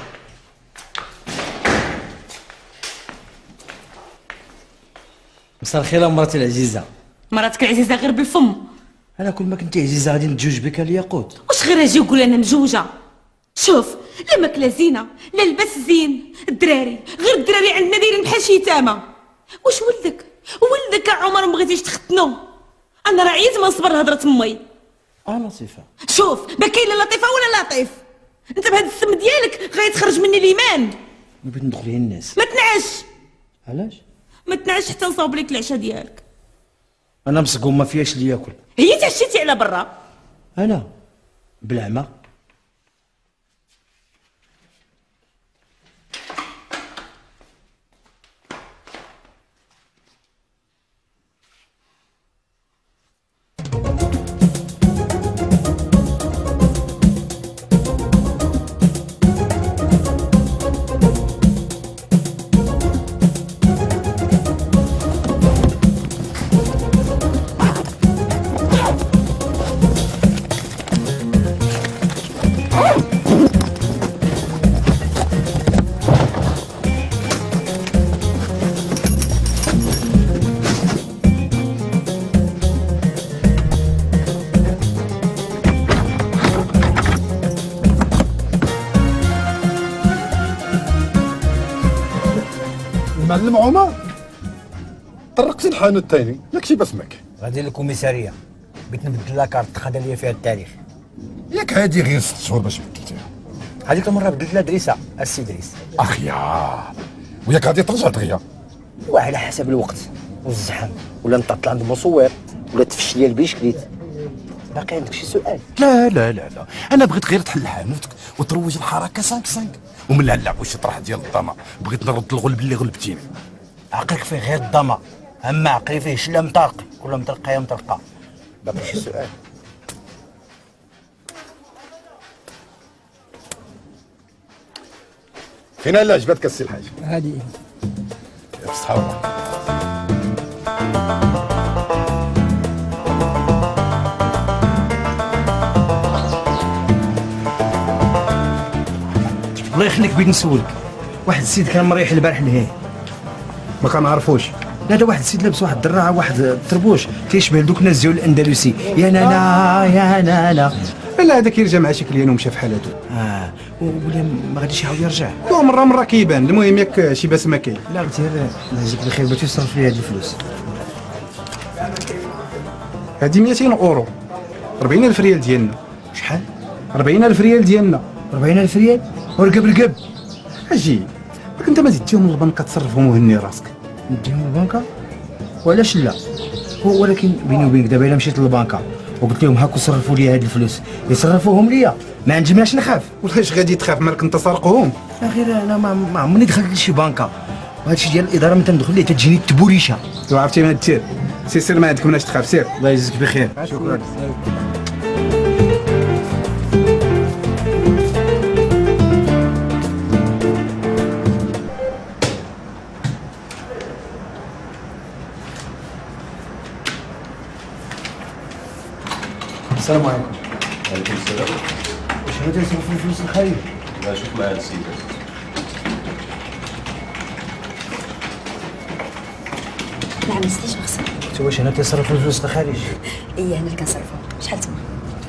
[SPEAKER 3] مساء الخير مراتي العزيزه.
[SPEAKER 6] مراتك العزيزه غير بالفم.
[SPEAKER 3] انا كل ما كنتي عزيزه غادي نتزوج بك الياقوت.
[SPEAKER 6] واش غير اجي وقول انا مزوجه؟ شوف لا ماكله زينه لا لباس زين. الدراري غير الدراري عندنا دايرين بحال شي يتامى. واش ولدك ولدك عمر ما بغيتيش تختنو؟ انا راه عييت ما نصبر هضره امي.
[SPEAKER 3] اه لطيفه.
[SPEAKER 6] شوف ما كاين لا لطيفه ولا لطيف. انت بهذا السم ديالك غيتخرج مني الايمان.
[SPEAKER 3] ما بغيت ندخل الناس.
[SPEAKER 6] ما تنعش.
[SPEAKER 3] علاش؟
[SPEAKER 6] ما تنعش حتى نصاوب لك العشاء ديالك.
[SPEAKER 3] انا مسقوم ما فيهاش اللي ياكل.
[SPEAKER 6] هي تعشيتي على برا.
[SPEAKER 3] انا بالعمى.
[SPEAKER 9] معلم عمر طرقتي الحانوت الثاني ياك شي بسمك.
[SPEAKER 4] غادي للكوميساريه بغيت نبدل لاكارت خدا ليا فيها التاريخ.
[SPEAKER 9] ياك هادي غير ست شهور باش بدلتيها.
[SPEAKER 4] هذيك المره بدلت لها دريسه السي دريس.
[SPEAKER 9] اخيا وياك غادي ترجع دغيا.
[SPEAKER 4] وعلى حسب الوقت والزحام ولا نطلع عند المصور ولا تفش ليا البيشكليت. باقي عندك شي سؤال؟
[SPEAKER 9] لا لا لا لا انا بغيت غير تحل حانوتك وتروج الحركه خمسة خمسة ومن لا لا واش طرح ديال الضما بغيت نرد الغلب اللي غلبتيني.
[SPEAKER 4] عقلك فيه غير الضما اما عقلي فيه شله مطرق كل مطرقه يا مطرقه. باقي شي سؤال؟
[SPEAKER 9] فين اللي عجبتك السي الحاج؟
[SPEAKER 13] هذه
[SPEAKER 9] بصحة الله.
[SPEAKER 4] الله يخليك بغيت نسولك، واحد السيد كان مريح البارح لهيه
[SPEAKER 9] ما كنعرفوش.
[SPEAKER 4] لا لا واحد السيد لابس واحد الدراعه واحد الطربوش كيشبه دوك الناس ديال الاندلسي. يا نانا يا نانا.
[SPEAKER 10] لا هذا كيرجع مع شكليان ومشى في حالته.
[SPEAKER 4] اه ولا ما غاديش يعاود يرجع؟
[SPEAKER 10] هو مره مره كيبان. المهم ياك شي بسمه كاين.
[SPEAKER 4] لا غير الله يجزيك بخير باش تصرف لي هاد الفلوس.
[SPEAKER 10] هادي مئتين اورو أربعين ألف ريال ديالنا.
[SPEAKER 4] شحال؟
[SPEAKER 10] أربعين ألف ريال ديالنا.
[SPEAKER 4] أربعين ألف ريال ورقب رقب.
[SPEAKER 10] اجي راك انت ما تديهم للبنكه تصرفهم وهني راسك.
[SPEAKER 4] نديهم للبنكه؟ وعلاش لا؟ هو ولكن بيني وبينك دابا الا مشيت للبنكه وقلت لهم هاكو صرفوا لي هاد الفلوس يصرفوهم ليا ما عنديش نخاف.
[SPEAKER 10] ولاش غادي تخاف مالك انت سارقهم؟
[SPEAKER 4] لا غير انا ما, ما عمرني دخلت لشي بنكه وهذا الشيء ديال الاداره من تندخل ليه تجيني التبوريشه.
[SPEAKER 10] تو عرفتي ما دير سير سير ما عندك مناش تخاف سير.
[SPEAKER 4] الله يجزيك بخير.
[SPEAKER 10] شكرا.
[SPEAKER 4] السلام عليكم.
[SPEAKER 14] وعليكم السلام.
[SPEAKER 4] واش هنا تيصرفوا الفلوس الخارج؟
[SPEAKER 14] لا شوف مع هاد السيد.
[SPEAKER 15] نعم ستيش مخصم.
[SPEAKER 4] انت واش هنا تيصرفوا الفلوس الخارج؟
[SPEAKER 15] ايه هنا اللي كنصرفهم. شحال تما؟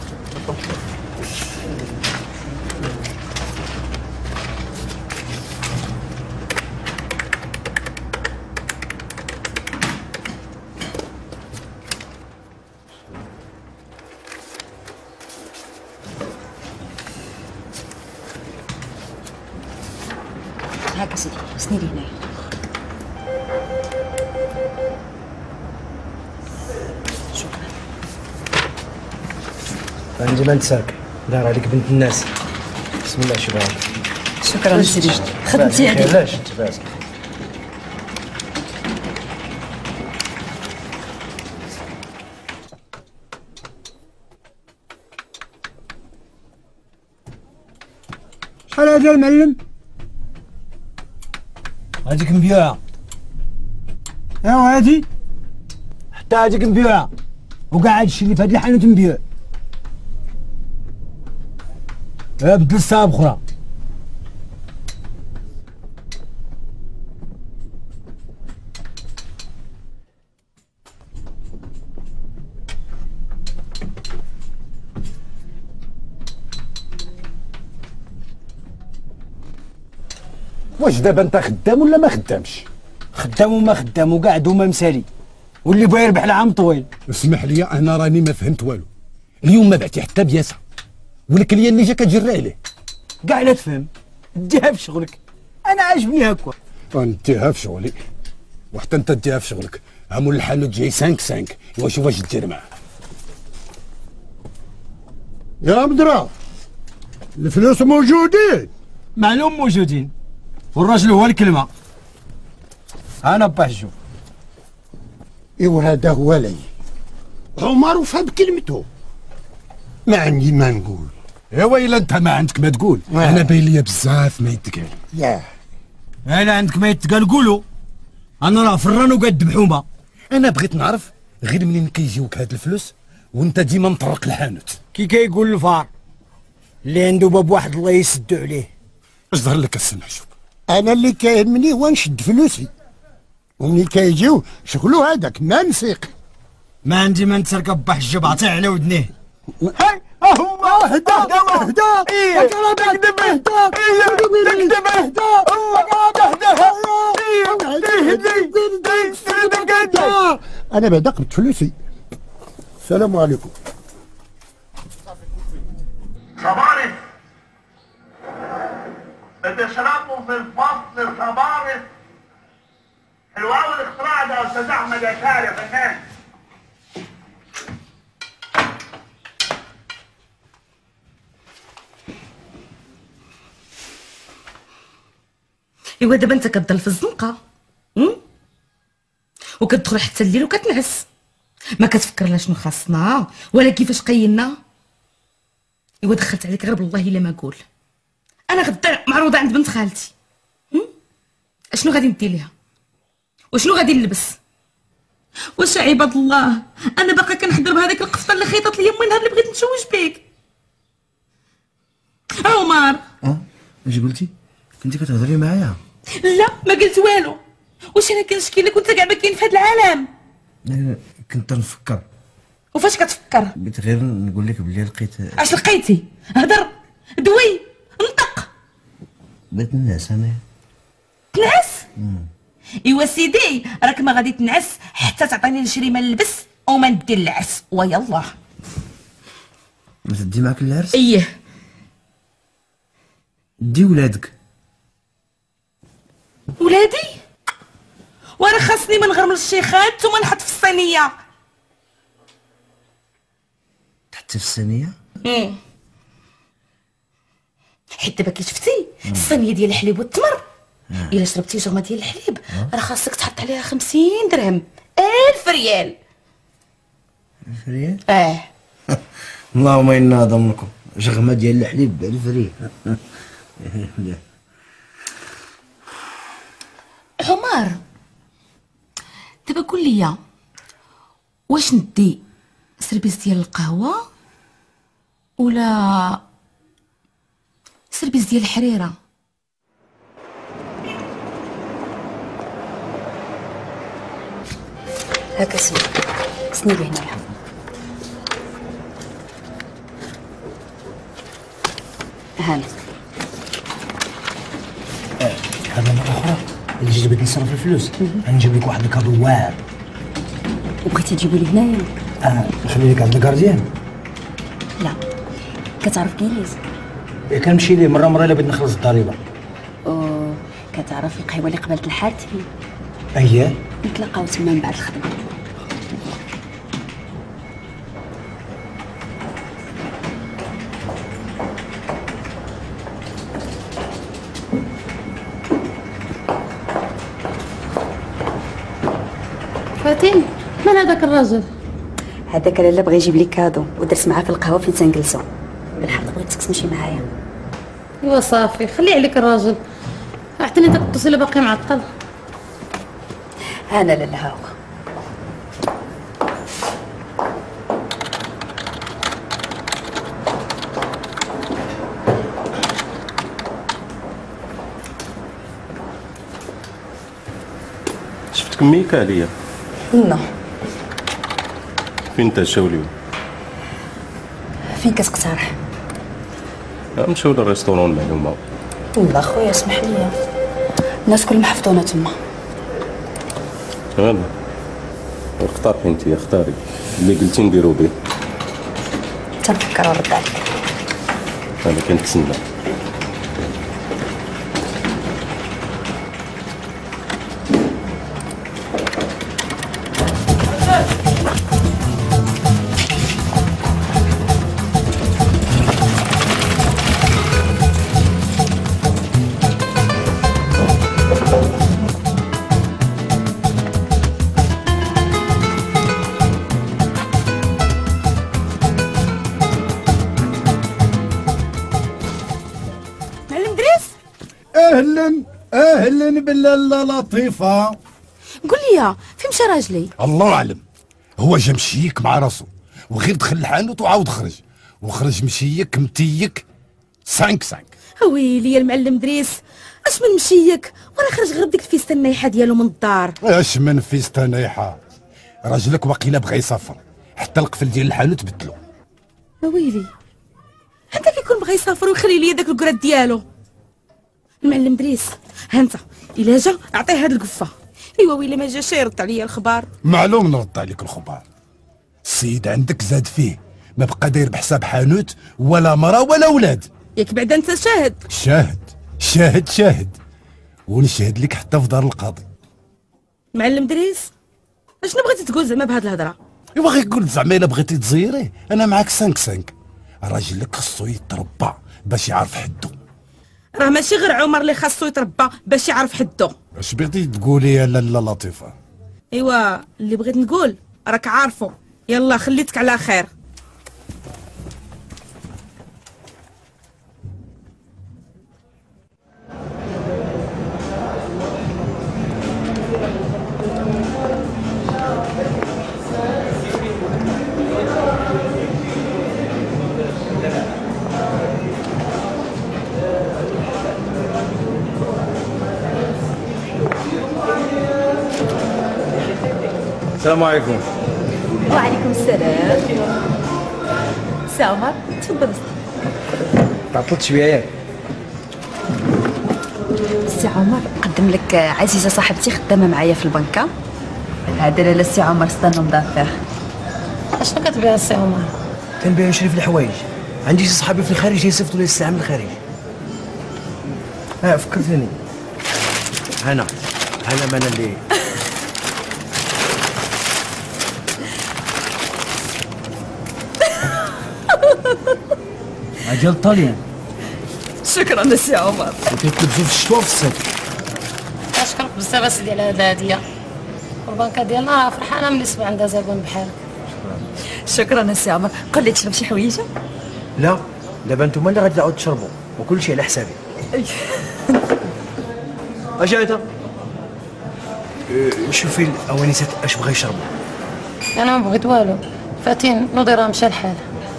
[SPEAKER 15] هاكا سيدي سنيري هنايا. شكرا.
[SPEAKER 4] عندي ما نتساك دار عليك بنت الناس. بسم الله شوف هاك.
[SPEAKER 15] شكرا سيدي خدمتي هذه.
[SPEAKER 4] علاش انت باسك؟
[SPEAKER 3] شحال هذا المعلم؟
[SPEAKER 4] هذيك مبيوعة.
[SPEAKER 3] ايوا هادي حتى هذيك مبيوعة وكاع هادشي اللي في هاد الحانوت مبيوع. اه بدل الساعة بأخرى.
[SPEAKER 9] واش دابا انت خدام ولا ما خدامش؟
[SPEAKER 3] خدام وما خدام وكاع دوما مسالي واللي بغا يربح العام طويل.
[SPEAKER 9] اسمح لي انا راني ما فهمت والو. اليوم ما بعتي حتى بياسه والكليان اللي جا كتجري عليه.
[SPEAKER 3] كاع لا تفهم ديها في شغلك. انا عاجبني هكا.
[SPEAKER 9] نديها في شغلي وحتى انت ديها في شغلك. عمول الحانوت جاي خمسة خمسة ايوا شوف واش دير معاه.
[SPEAKER 5] يا مدرا الفلوس موجودين.
[SPEAKER 3] معلوم موجودين والراجل هو الكلمه. انا بحجو.
[SPEAKER 5] ايوا هذا هو لي عمر وفهم كلمته. ما عندي ما نقول.
[SPEAKER 9] ايوا الا انت ما عندك ما تقول.
[SPEAKER 5] آه.
[SPEAKER 9] انا باين ليا بزاف ما يتقال.
[SPEAKER 5] ياه
[SPEAKER 3] انا عندك ما يتقال قولوا. انا راه فران وقاد بحومه.
[SPEAKER 9] انا بغيت نعرف غير منين كيجيوك هاد الفلوس وانت ديما مطرق الحانوت.
[SPEAKER 3] كي كيقول الفار اللي عنده باب واحد الله يسدو عليه.
[SPEAKER 9] اش ظهر لك السمع شوف.
[SPEAKER 5] انا اللي كيهمني هو نشد فلوسي ومنين كيجيو شغلو هذاك ما نسيق.
[SPEAKER 3] ما عندي ما نتسرق با حجه بعطيه على ودنيه.
[SPEAKER 5] هاي هو هدا هدا ايه كذب هدا كذب هدا هو قاعد هدا انا بعدا قبضت فلوسي. السلام عليكم.
[SPEAKER 16] صبارف بتشربوا في الفصل صبارف. حلو قوي الاختراع ده يا استاذ احمد يا شاعر يا فنان.
[SPEAKER 6] ايوا دابا انت كتضل في الزنقه وكتدخل حتى الليل وكتنعس، ما كتفكر لا شنو خاصنا ولا كيفاش قيلنا. ايوا دخلت عليك غير بالله الا ما نقول. انا غدا معروضه عند بنت خالتي، اشنو غادي ندير ليها وشنو غادي نلبس؟ واش عباد الله انا باقا كنحضر بهذيك القفطه اللي خيطت لي امي نهار اللي بغيت نتزوج بيك. عمر
[SPEAKER 12] اه اش قلتي؟ كنتي كتهضري معايا؟
[SPEAKER 6] لا ما قلت والو. واش انا كنشكي لك وانت كاع ما كاين في هذا العالم؟
[SPEAKER 12] انا كنت نفكر.
[SPEAKER 6] وفاش كتفكر؟
[SPEAKER 12] بغيت غير نقول لك بلي لقيت.
[SPEAKER 6] اش لقيتي؟ هضر دوي نطق.
[SPEAKER 12] بغيت ننعس انا.
[SPEAKER 6] تنعس؟ ايوا سيدي راك ما غادي تنعس حتى تعطيني نشري ما نلبس او ما ندير العرس ويلا.
[SPEAKER 12] ما تدي معاك العرس؟
[SPEAKER 6] ايه.
[SPEAKER 12] دي ولادك.
[SPEAKER 6] ولادي؟ وانا خاصني من غرم الشيخات ثم نحط في الصينيه.
[SPEAKER 12] تحطي في الصينيه؟
[SPEAKER 6] امم حيت دابا كي شفتي الصينيه ديال الحليب والتمر، الا شربتي جرمه ديال الحليب راه خاصك تحط عليها خمسين درهم. ألف ريال.
[SPEAKER 12] ألف ريال؟
[SPEAKER 6] اه.
[SPEAKER 12] اللهم انا ضمنكم جغمه ديال الحليب بألف ريال.
[SPEAKER 6] عمر دابا قول لي واش ندي سربيس ديال القهوه ولا سربيس ديال الحريره؟
[SPEAKER 15] هاكا سيدي سنيلي هنايا. هاني
[SPEAKER 3] هذا مرة أخرى اللي جيت بغيت نصرف الفلوس غنجيب لك واحد الكادو واعر.
[SPEAKER 15] وبغيتي تجيبو لي هنايا؟
[SPEAKER 3] اه نخلي لك عند الكارديان.
[SPEAKER 15] لا كتعرف كيليز؟
[SPEAKER 3] كنمشي ليه مرة مرة إلا بغيت نخلص الضريبة.
[SPEAKER 15] او كتعرف القهوة اللي قبلت الحارتي؟
[SPEAKER 3] أييه
[SPEAKER 15] نتلاقاو تما من بعد الخدمة.
[SPEAKER 17] فاتن من هذاك الراجل؟
[SPEAKER 15] هذاك لاله بغى يجيب لي كادو ودرت معاه في القهوه فين تنجلسو. بالحق بغيتك تمشي معايا.
[SPEAKER 17] ايوا صافي خلي عليك الراجل. عطيني داك الطوسيله باقي معطل.
[SPEAKER 15] انا لاله هاو.
[SPEAKER 14] شفتك ميكا عليا.
[SPEAKER 15] نو
[SPEAKER 14] فين تمشاو اليوم؟
[SPEAKER 15] فين كتقترح؟
[SPEAKER 14] نمشيو للريستورون المعلومه.
[SPEAKER 15] لا خويا اسمح لي الناس كلهم محفظونا تما.
[SPEAKER 14] يلا اقترحي انت اختاري اللي قلتي نديرو به.
[SPEAKER 15] تنفكر ونرد عليك.
[SPEAKER 14] انا كنتسنى.
[SPEAKER 5] اهلا اهلا بالله لطيفه.
[SPEAKER 6] قول لي فين مشى راجلي؟
[SPEAKER 5] الله اعلم، هو جا مشيك مع راسو وغير دخل الحانوت وعاود خرج وخرج مشيك متيك سانك سانك.
[SPEAKER 6] ويلي يا المعلم دريس اش من مشيك وانا خرج غير بديك الفيسته النايحه ديالو من الدار.
[SPEAKER 5] اش من فيسته نايحه؟ راجلك واقيلا بغى يسافر حتى القفل ديال الحانوت بدلو.
[SPEAKER 6] ويلي انت كيكون بغى يسافر ويخلي لي داك الكرات ديالو. المعلم دريس ها انت الا جا اعطيه هاد القفه ايوا ويلي ما جاش يرد عليا الخبار.
[SPEAKER 9] معلوم نرد عليك الخبار. السيد عندك زاد فيه، ما بقى داير بحساب حانوت ولا مرا ولا ولاد.
[SPEAKER 6] ياك بعدا انت شاهد.
[SPEAKER 9] شاهد شاهد شاهد، ونشهد لك حتى في دار القاضي.
[SPEAKER 6] معلم دريس، اشنو بغيتي تقول زعما بهاد الهضره؟
[SPEAKER 9] ايوا غير قلت زعما الا بغيتي تزيريه انا معاك سانك سانك. راجلك خصو يتربى باش يعرف حدو.
[SPEAKER 6] راه ماشي غير عمر اللي خاصو يتربى باش يعرف حدو.
[SPEAKER 9] اش بغيتي تقولي يا لاله لطيفه؟
[SPEAKER 6] ايوا اللي بغيت نقول راك عارفو. يلا خليتك على خير.
[SPEAKER 12] السلام عليكم.
[SPEAKER 1] وعليكم السلام. سي عمر تفضل.
[SPEAKER 4] تعطلت شويه ياك؟
[SPEAKER 15] سي عمر قدم لك عزيزه صاحبتي خدامه معايا في البنكه.
[SPEAKER 1] هذا لاله سي عمر استنى مضافر.
[SPEAKER 17] اشنو كتبيع السي عمر؟
[SPEAKER 4] كنبيع نشري في الحوايج. عندي شي صحابي في الخارج يصيفطوا لي الساعه من الخارج. اه فكرتني. هنا هنا من اللي اجل طاليان.
[SPEAKER 6] شكرا لسي عمر.
[SPEAKER 4] كتلبسوا في الشتوى وفي الصيف.
[SPEAKER 17] اشكرك بزاف اسيدي على هاد الهديه. البنكه ديالنا فرحانه ملي سمع عندها زبون بحالك.
[SPEAKER 1] شكرا لسي عمر. قل لي تشرب شي حويجه؟
[SPEAKER 4] لا دابا نتوما اللي غادي تعاود تشربوا وكل شيء على حسابي. اجي عيطه. أه شوفي الاوانيسات اش بغا يشربوا.
[SPEAKER 17] انا ما بغيت والو. فاتين نضيرها مشى الحال.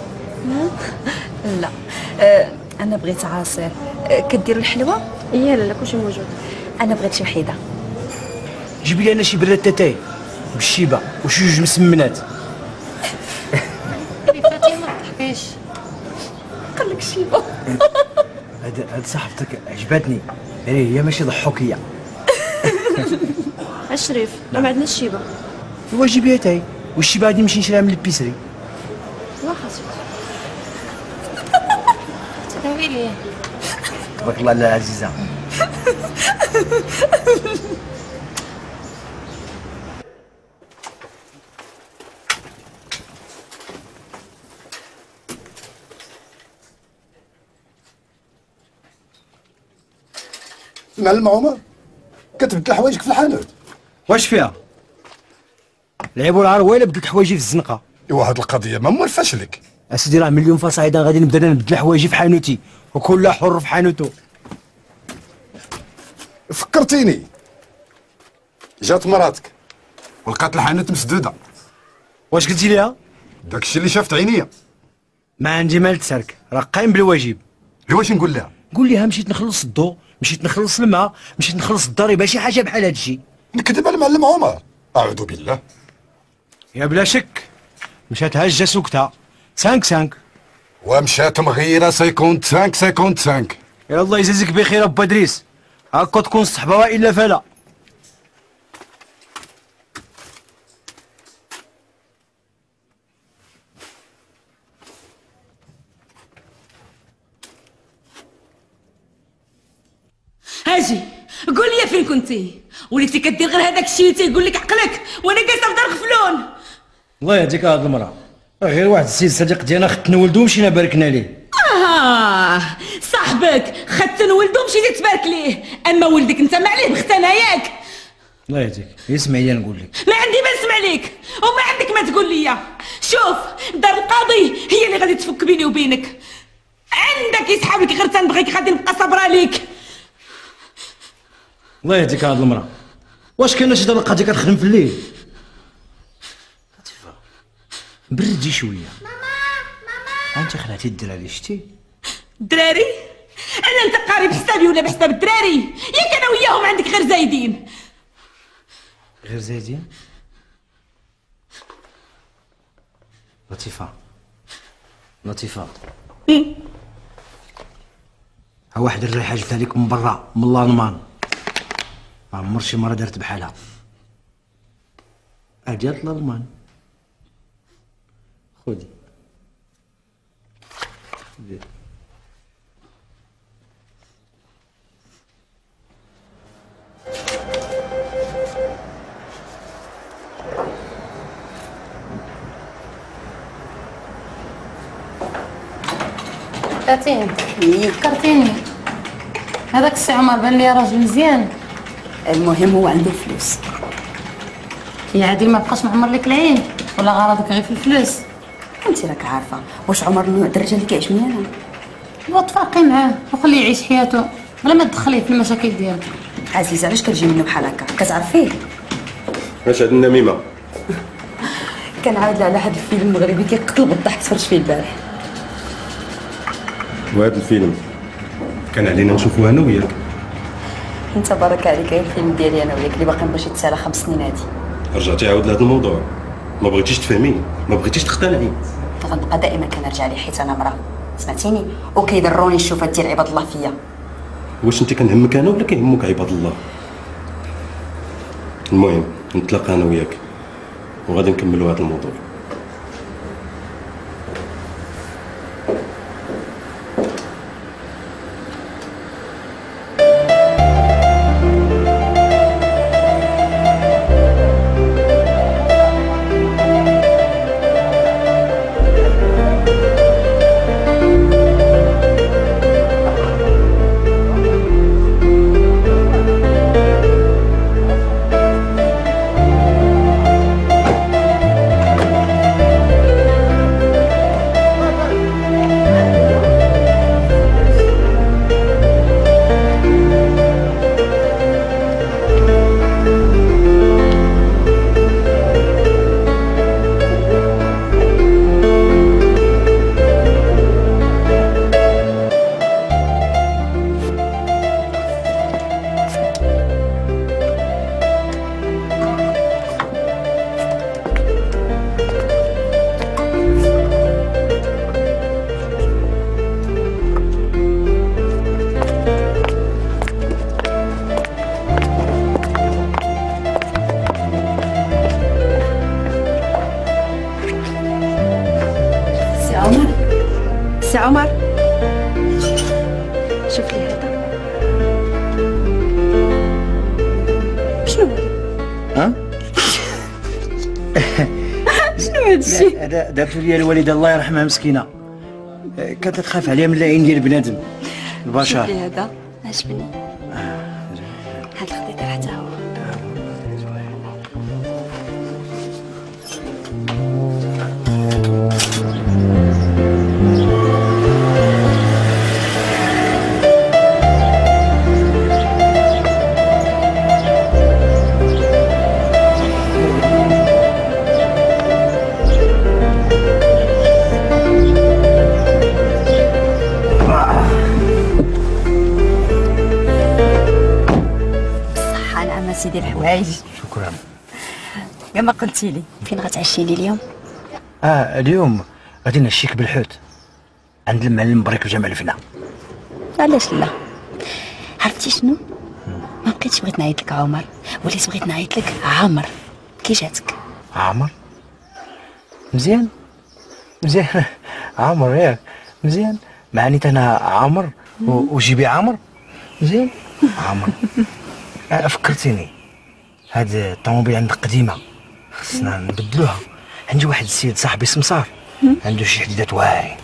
[SPEAKER 1] لا أه انا بغيت عصير. أه كديروا الحلوى؟
[SPEAKER 15] ايه لا لا كلشي موجود.
[SPEAKER 1] انا بغيت شي وحيده.
[SPEAKER 4] جيبي لي انا شي براد تاتاي بالشيبه وشي جوج مسمنات.
[SPEAKER 17] فاتين ما تحكيش.
[SPEAKER 1] قال لك شيبه.
[SPEAKER 4] هاد هاد صاحبتك عجبتني. هي ماشي ضحوكيه.
[SPEAKER 15] الشريف لا ما عندناش شيبه.
[SPEAKER 4] ايوا جيبيها تاي والشيبه غادي نمشي نشريها من البيسري.
[SPEAKER 15] واخا سيدي.
[SPEAKER 17] تنويلي.
[SPEAKER 4] تبارك الله على عزيزه.
[SPEAKER 9] معلم عمر كتبدل حوايجك في الحانوت.
[SPEAKER 4] واش فيها؟ العيب والعرويله بدلت حوايجي في الزنقه.
[SPEAKER 9] ايوا هاد القضيه ما موالفاش لك.
[SPEAKER 4] اسيدي راه مليون فصاعدا غادي نبدا انا نبدل حوايجي في حانوتي وكل حر في حانوتو.
[SPEAKER 9] فكرتيني جات مراتك ولقات الحانوت مسدوده.
[SPEAKER 4] واش قلتي ليها؟
[SPEAKER 9] داكشي اللي شافت عينيا.
[SPEAKER 4] ما عندي مال تسرك راه قايم بالواجب.
[SPEAKER 9] ايوا واش نقول لها؟
[SPEAKER 4] قول لها مشيت نخلص الضو، مشيت نخلص الماء، مشيت نخلص الضريبه، شي حاجه بحال هادشي.
[SPEAKER 9] نكذب على المعلم عمر؟ اعوذ بالله.
[SPEAKER 4] يا بلا شك مشات هجه سكتها سانك سانك
[SPEAKER 9] ومشات مغيره سيكونت سانك سيكونت سانك.
[SPEAKER 4] يا الله يجازيك بخير ابا دريس. هاكا تكون الصحبه والا فلا.
[SPEAKER 6] هاجي قول لي فين كنتي؟ وليتي كدير غير هذاك الشيء تيقول لك عقلك وانا جالسه في دار غفلون.
[SPEAKER 4] الله يهديك هاد المراه، غير واحد السيد صديق ديالنا خدنا ولدو ومشينا باركنا ليه.
[SPEAKER 6] اه صاحبك خدت ولدو مشيتي تبارك ليه، اما ولدك انت ما عليه بختنا ياك.
[SPEAKER 4] الله يهديك اسمع لي نقول لك.
[SPEAKER 6] ما عندي ما نسمع ليك وما عندك ما تقول لي. شوف دار القاضي هي اللي غادي تفك بيني وبينك. عندك يسحب لك غير تنبغيك غادي نبقى صابره ليك.
[SPEAKER 4] الله يهديك هاد المراه، واش كاينه شي دار القاضي كتخدم في الليل؟ لطيفه بردي شويه. ماما انت خلعتي الدراري شتي؟
[SPEAKER 6] الدراري؟ انا انت قاري بحسابي ولا بحساب الدراري؟ ياك انا وياهم عندك غير زايدين.
[SPEAKER 4] غير زايدين؟ لطيفه لطيفه ها واحد الريحه جبتها لك من برا من لالمان، ما عمر شي مره دارت بحالها. اجات الالمان. خذي خذي.
[SPEAKER 17] ثلاثين فكرتيني هذاك السي عمر بان لي راجل مزيان.
[SPEAKER 15] المهم هو عنده فلوس.
[SPEAKER 17] يا عادي ما بقاش معمر لك العين ولا غرضك غير في الفلوس؟
[SPEAKER 15] انت راك عارفه واش عمر نوع الرجال اللي كيعجبني انا.
[SPEAKER 17] هو تفرقي معاه وخليه يعيش حياته بلا ما تدخليه في المشاكل ديالو.
[SPEAKER 15] عزيزه علاش كتجي منه بحال هكا؟ كتعرف فيه؟
[SPEAKER 14] واش هاد النميمه؟
[SPEAKER 15] كنعاود على واحد الفيلم مغربي كيقتل بالضحك تفرجت فيه البارح.
[SPEAKER 14] وهذا الفيلم كان علينا نشوفوه انا وياك.
[SPEAKER 15] انت بارك عليك، الفيلم ديالي انا وياك اللي باقي باش يتسالى خمس سنين هادي.
[SPEAKER 14] رجعتي عاود لهذا الموضوع، ما بغيتيش تفهميني، ما بغيتيش تقتنعي.
[SPEAKER 15] غنبقى دائما كنرجع ليه حيت انا مراه، سمعتيني؟ وكيضروني الشوفات ديال عباد الله فيا.
[SPEAKER 14] واش انت كنهمك انا ولا كيهمك عباد الله؟ المهم نتلاقى انا وياك وغادي نكملوا هذا الموضوع.
[SPEAKER 1] سي عمر شوف لي هذا. شنو
[SPEAKER 4] ها؟
[SPEAKER 1] شنو هذا الشيء؟
[SPEAKER 4] هذا دارتو لي الوالده الله يرحمها مسكينه، كانت تخاف عليا من العين ديال بنادم البشر.
[SPEAKER 15] شوف لي هذا عجبني. هاد الخطيط حتى هو. سيدي الحوايج.
[SPEAKER 4] شكرا.
[SPEAKER 15] كما قلتي لي فين غتعشيني اليوم؟
[SPEAKER 4] اه اليوم غادي نعشيك بالحوت عند المعلم بريك في جامع الفنا.
[SPEAKER 15] علاش لا؟ عرفتي شنو؟ ما بقيتش بغيت نعيط لك عمر، وليت بغيت نعيط لك عمر. كي جاتك؟
[SPEAKER 4] عمر مزيان مزيان. عمر ياك مزيان. معنيت انا عمر وجيبي عمر مزيان. عمر آه فكرتيني، هاد الطوموبيل عندك قديمه خصنا نبدلوها. عندي واحد السيد صاحبي سمسار عنده شي حديدات واعرين.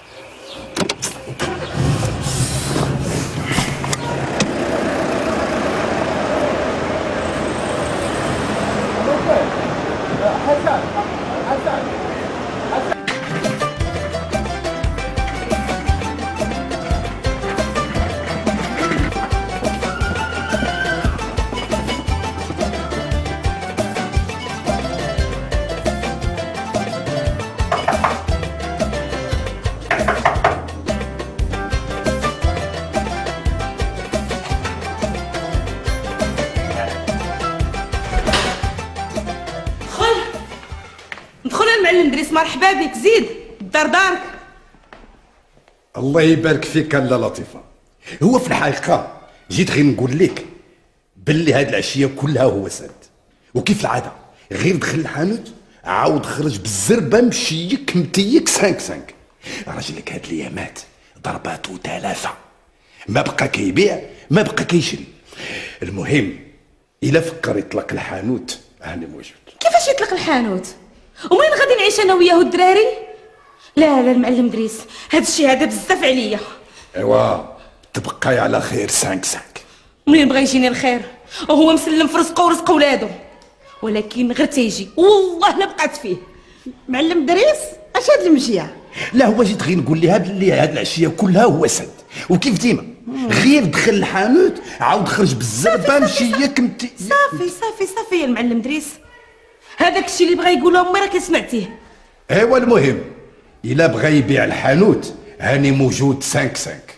[SPEAKER 6] المعلم دريس مرحبا بك، زيد الدار دارك.
[SPEAKER 9] الله يبارك فيك لاله لطيفه. هو في الحقيقه جيت غير نقول لك باللي هاد العشيه كلها هو ساد، وكيف العاده غير دخل الحانوت عاود خرج بالزربه مشيك متيك سانك سانك. راجلك هاد الايامات ضرباتو ثلاثه، ما بقى كيبيع ما بقى كيشري. المهم الا فكر يطلق الحانوت انا موجود.
[SPEAKER 6] كيفاش يطلق الحانوت؟ ومين غادي نعيش انا وياه الدراري؟ لا لا المعلم دريس، هاد الشيء هذا بزاف عليا.
[SPEAKER 9] ايوا تبقاي على خير سانك سانك.
[SPEAKER 6] منين بغى يجيني الخير؟ وهو مسلم في رزقه ورزق ولادو، ولكن غير تيجي والله لا بقات فيه.
[SPEAKER 7] معلم دريس اش هاد المجيع؟
[SPEAKER 9] لا هو جيت غير نقول لها بلي هاد العشيه كلها هو سد، وكيف ديما غير دخل الحانوت عاود خرج بالزربه مشيك متي.
[SPEAKER 6] صافي صافي صافي يا المعلم دريس، هذاك الشيء اللي بغى يقوله امي راكي سمعتيه.
[SPEAKER 9] ايوا المهم الا بغى يبيع الحانوت هاني موجود سانك سانك.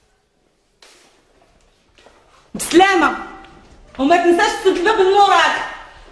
[SPEAKER 6] بسلامه، وما تنساش تسد الباب من موراك.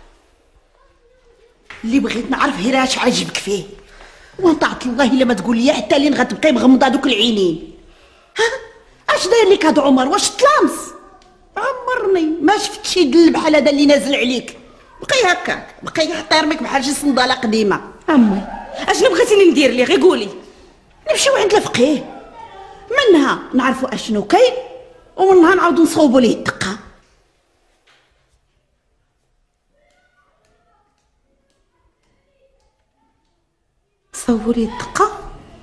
[SPEAKER 7] اللي بغيت نعرف غير اش عاجبك فيه، وطاعة الله الا ما تقول لي حتى لين غتبقاي مغمضه دوك العينين. ها اش داير لك هاد عمر؟ واش تلامس؟ عمرني ما شفت شي دل بحال هذا اللي نازل عليك. بقي هكاك، بقي يحترمك بحال شي صنداله قديمه.
[SPEAKER 6] امي اشنو بغيتيني ندير ليه؟ غير قولي.
[SPEAKER 7] نمشيو عند الفقيه، منها نعرفوا اشنو كاين، ومنها نعاودو نصوبوا ليه الدقه.
[SPEAKER 6] صوبوا ليه الدقه؟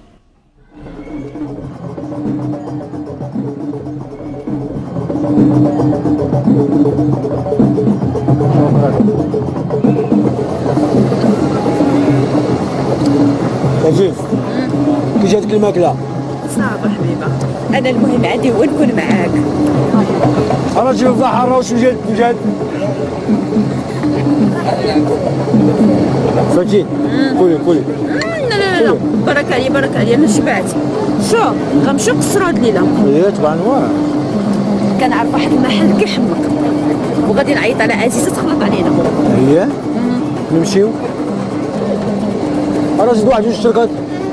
[SPEAKER 3] كيف كي جاتك الماكله؟
[SPEAKER 1] صعبة حبيبة، أنا المهم عندي هو نكون معاك.
[SPEAKER 3] أنا نجيب البحر واش وجد وجد فاتين قولي قولي.
[SPEAKER 1] لا لا لا برك عليا برك عليا أنا شبعت. شو غنمشيو نقصرو هاد الليلة؟
[SPEAKER 3] إيه طبعا واه
[SPEAKER 1] كنعرف واحد المحل كيحمق وغادي نعيط على عزيزة تخلط علينا.
[SPEAKER 3] اييه نمشيو. أنا زيد واحد جوج شركات.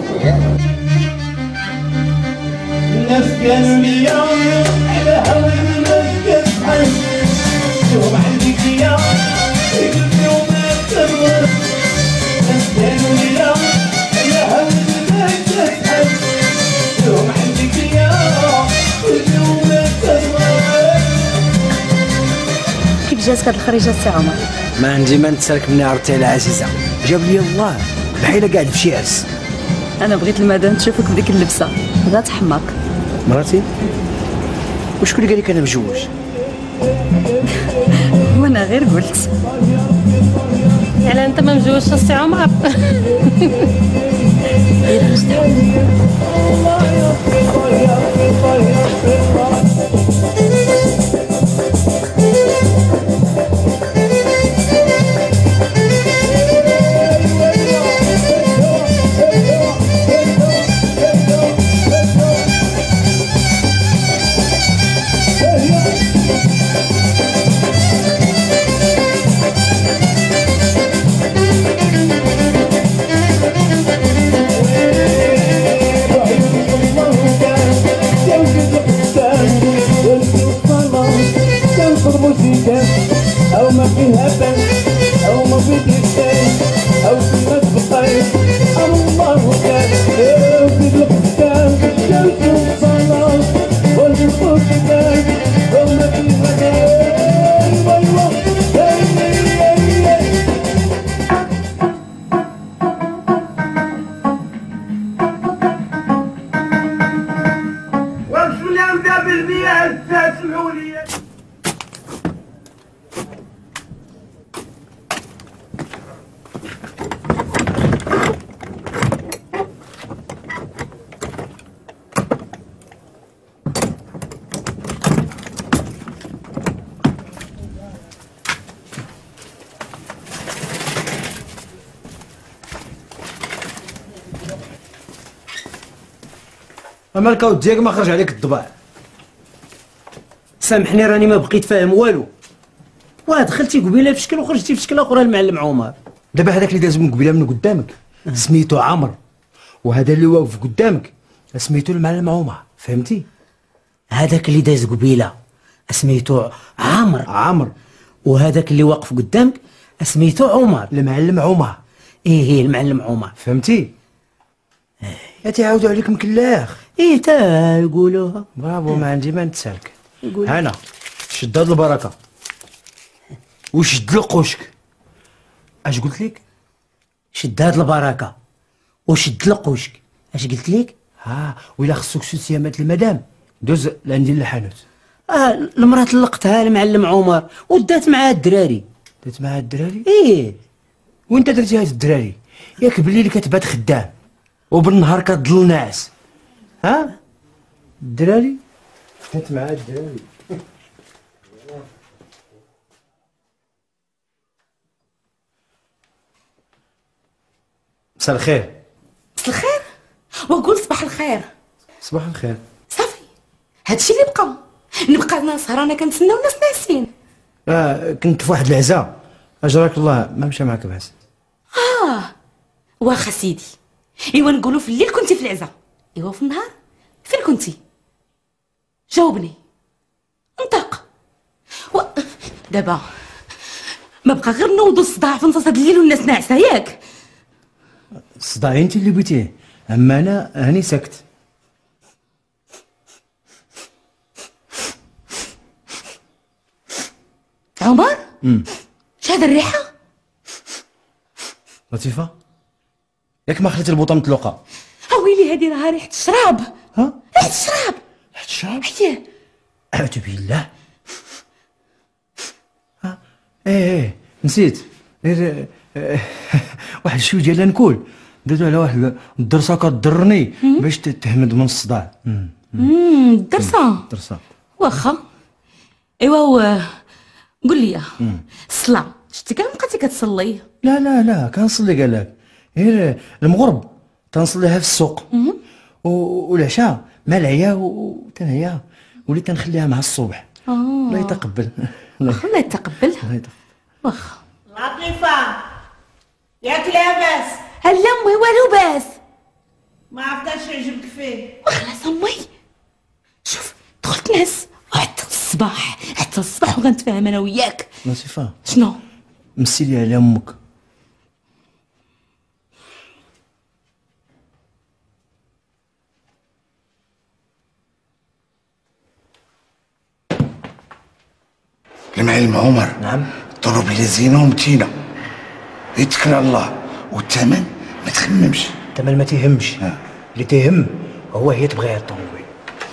[SPEAKER 16] الناس كانوا ليا على هوا الناس كتحس يوم عندك ليا قلبي وما تنور. الناس كانوا ليا على هوا الناس كتحس يوم عندك ليا قلبي وما تنور.
[SPEAKER 15] كيف جاتك هاد الخريجه السي عمر؟
[SPEAKER 4] ما عندي ما نتسالك مني عرفتي على عزيزه، جاب لي الله بحال قاعد في شي عرس.
[SPEAKER 1] أنا بغيت المدام تشوفك بديك اللبسة غتحماق.
[SPEAKER 4] مراتي وشكون اللي قال لك انا مجوج؟
[SPEAKER 1] وانا غير قلت.
[SPEAKER 17] يعني انت ما مجوجش السي عمر؟
[SPEAKER 16] أو ما فيها بان أو ما في ديسان أو في ما تبقاش الله كان في القدام الشمس والصلاة والفقدان أو ما فيها بان والله وشو اللي عم قابل بيها تسمعوا لي.
[SPEAKER 4] اما الكاوت ديالك ما خرج عليك الضباع. سامحني راني ما بقيت فاهم والو. واه دخلتي قبيله في شكل وخرجتي في شكل اخر المعلم عمر. دابا هذاك اللي داز من قبيله من قدامك سميتو عمر، وهذا اللي واقف قدامك سميتو المعلم عمر، فهمتي؟
[SPEAKER 7] هذاك اللي داز قبيله سميتو عامر
[SPEAKER 4] عامر،
[SPEAKER 7] وهذاك اللي واقف قدامك
[SPEAKER 3] سميتو عمر.
[SPEAKER 4] المعلم عمر.
[SPEAKER 3] ايه ايه المعلم عمر.
[SPEAKER 4] فهمتي؟ يا تيعاودوا عليك مكلاخ.
[SPEAKER 3] ايه تا يقولوها.
[SPEAKER 4] برافو، ما عندي ما نتسالك.
[SPEAKER 3] يقول.
[SPEAKER 4] هنا شد هاد البركه وشد لقوشك. اش قلت لك؟
[SPEAKER 3] شد هاد البركه وشد لقوشك. اش قلت لك؟
[SPEAKER 4] ها وإلا خصك سوسيامات المدام دوز لعندي الحانوت.
[SPEAKER 3] اه المراه طلقتها المعلم عمر ودات معاه الدراري.
[SPEAKER 4] دات معاه الدراري؟
[SPEAKER 3] ايه.
[SPEAKER 4] وانت درتي هاد الدراري؟ ياك بالليل كتبات خدام وبالنهار كتضل ناعس. ها الدراري دات معاه الدراري. مساء الخير.
[SPEAKER 6] مساء الخير وقول صباح الخير.
[SPEAKER 4] صباح الخير.
[SPEAKER 6] صافي هادشي اللي بقى نبقى انا سهرانه كنتسناو الناس ناعسين.
[SPEAKER 4] اه كنت في واحد العزاء اجراك الله ما مشى معك بس.
[SPEAKER 6] اه واخا سيدي. ايوا نقولوا في الليل كنتي في العزاء، ايوا في النهار فين كنتي؟ جاوبني انطق. و... دابا ما بقى غير نوضوا الصداع في نص هاد الليل والناس ناعسه ياك.
[SPEAKER 4] الصداع انت اللي بغيتيه، اما انا هاني سكت.
[SPEAKER 6] عمر
[SPEAKER 4] امم
[SPEAKER 6] ش هاد الريحه؟
[SPEAKER 4] لطيفه ياك ما خليت البوطه مطلوقه.
[SPEAKER 6] اويلي هادي راها ريحه الشراب.
[SPEAKER 4] ها
[SPEAKER 6] ريحه الشراب.
[SPEAKER 4] ريحه الشراب؟
[SPEAKER 6] حياه
[SPEAKER 4] اعوذ بالله. ها ايه ايه نسيت. إيه إيه واحد شويه ديال الكول درتو على واحد الدرسه كضرني باش تهمد من الصداع.
[SPEAKER 6] امم الدرسه
[SPEAKER 4] درسه
[SPEAKER 6] واخا. ايوا قول لي الصلاه شتي كان بقيتي كتصلي؟
[SPEAKER 4] لا لا لا كنصلي قال لك غير المغرب تنصليها في السوق والعشاء مع العيا وتنعيا وليت تنخليها مع الصبح. الله يتقبل.
[SPEAKER 6] الله يتقبل.
[SPEAKER 4] الله يتقبل.
[SPEAKER 6] واخا
[SPEAKER 7] لطيفة ياك لاباس؟
[SPEAKER 6] هلا امي والو باس.
[SPEAKER 7] ما عرفتش يعجبك فيه.
[SPEAKER 6] وخلاص امي شوف دخلت نعس حتى الصباح حتى الصباح وغنتفاهم انا وياك.
[SPEAKER 4] لطيفه
[SPEAKER 6] شنو؟
[SPEAKER 4] مسيلي على امك.
[SPEAKER 5] المعلم عمر.
[SPEAKER 4] نعم.
[SPEAKER 5] ضرب لي زينه ومتينه، يتكل على الله، والثمن ما تخممش.
[SPEAKER 4] الثمن ما تيهمش، اللي تيهم هو هي تبغيها الطوموبيل.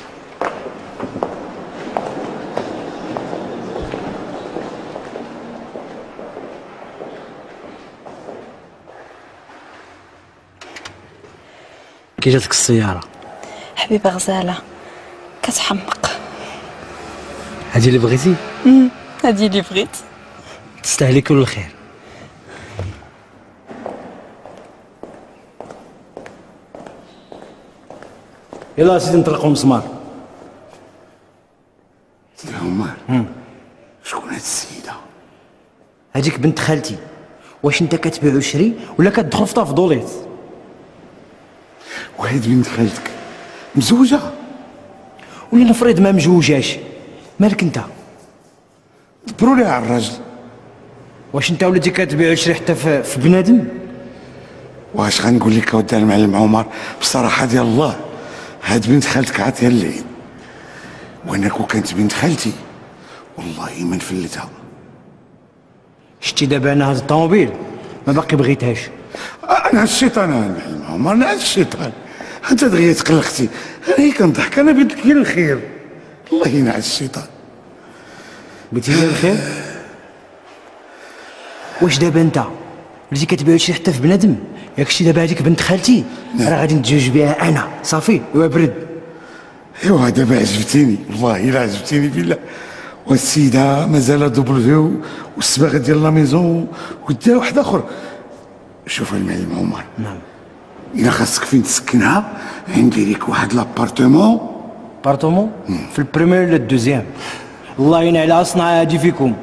[SPEAKER 4] كي جاتك السيارة؟
[SPEAKER 15] حبيبة غزالة كتحمق.
[SPEAKER 4] هادي اللي بغيتي؟
[SPEAKER 15] امم هادي اللي بغيت.
[SPEAKER 4] تستاهلي كل الخير. يلا سيدي نطلقوا المسمار.
[SPEAKER 5] سيدي عمر شكون هاد السيدة؟
[SPEAKER 4] هاديك بنت خالتي. واش انت كتبيع وشري ولا كتدخل في طافضوليت؟
[SPEAKER 5] وهاد بنت خالتك مزوجة؟
[SPEAKER 4] ولا نفرض ما مجوجاش، مالك انت؟
[SPEAKER 5] دبروا ليها على الراجل.
[SPEAKER 4] واش انت وليتي كتبيع وشري حتى في, في بنادم؟
[SPEAKER 5] واش غنقول لك اودي المعلم عمر بصراحة ديال الله، هاد بنت خالتك عطيها اللعين، وانا كون كانت بنت خالتي والله ما نفلتها.
[SPEAKER 4] شتي دابا انا هاد الطوموبيل ما باقي بغيتهاش.
[SPEAKER 5] انا الشيطان انا المعلم عمر، انا الشيطان. انت دغيا تقلقتي، انا هي كنضحك، انا بغيت لك الخير. الله ينعس الشيطان.
[SPEAKER 4] بغيتي لي الخير؟ واش دابا انت وليتي كتبيع شي حتى في بنادم؟ ياك شتي دابا هذيك بنت خالتي راه غادي نتزوج بها انا صافي وبرد.
[SPEAKER 5] ايوا دابا عجبتيني والله الا عجبتيني بالله. والسيده مازال دوبلفيو والصباغه ديال لا ميزون ودير واحد اخر. شوف المعلم عمر.
[SPEAKER 4] نعم.
[SPEAKER 5] الا خاصك فين تسكنها عندي ليك واحد لابارتمون.
[SPEAKER 4] بارتمون في البريمير ولا الدوزيام؟ الله ينعل اصنع هادي فيكم.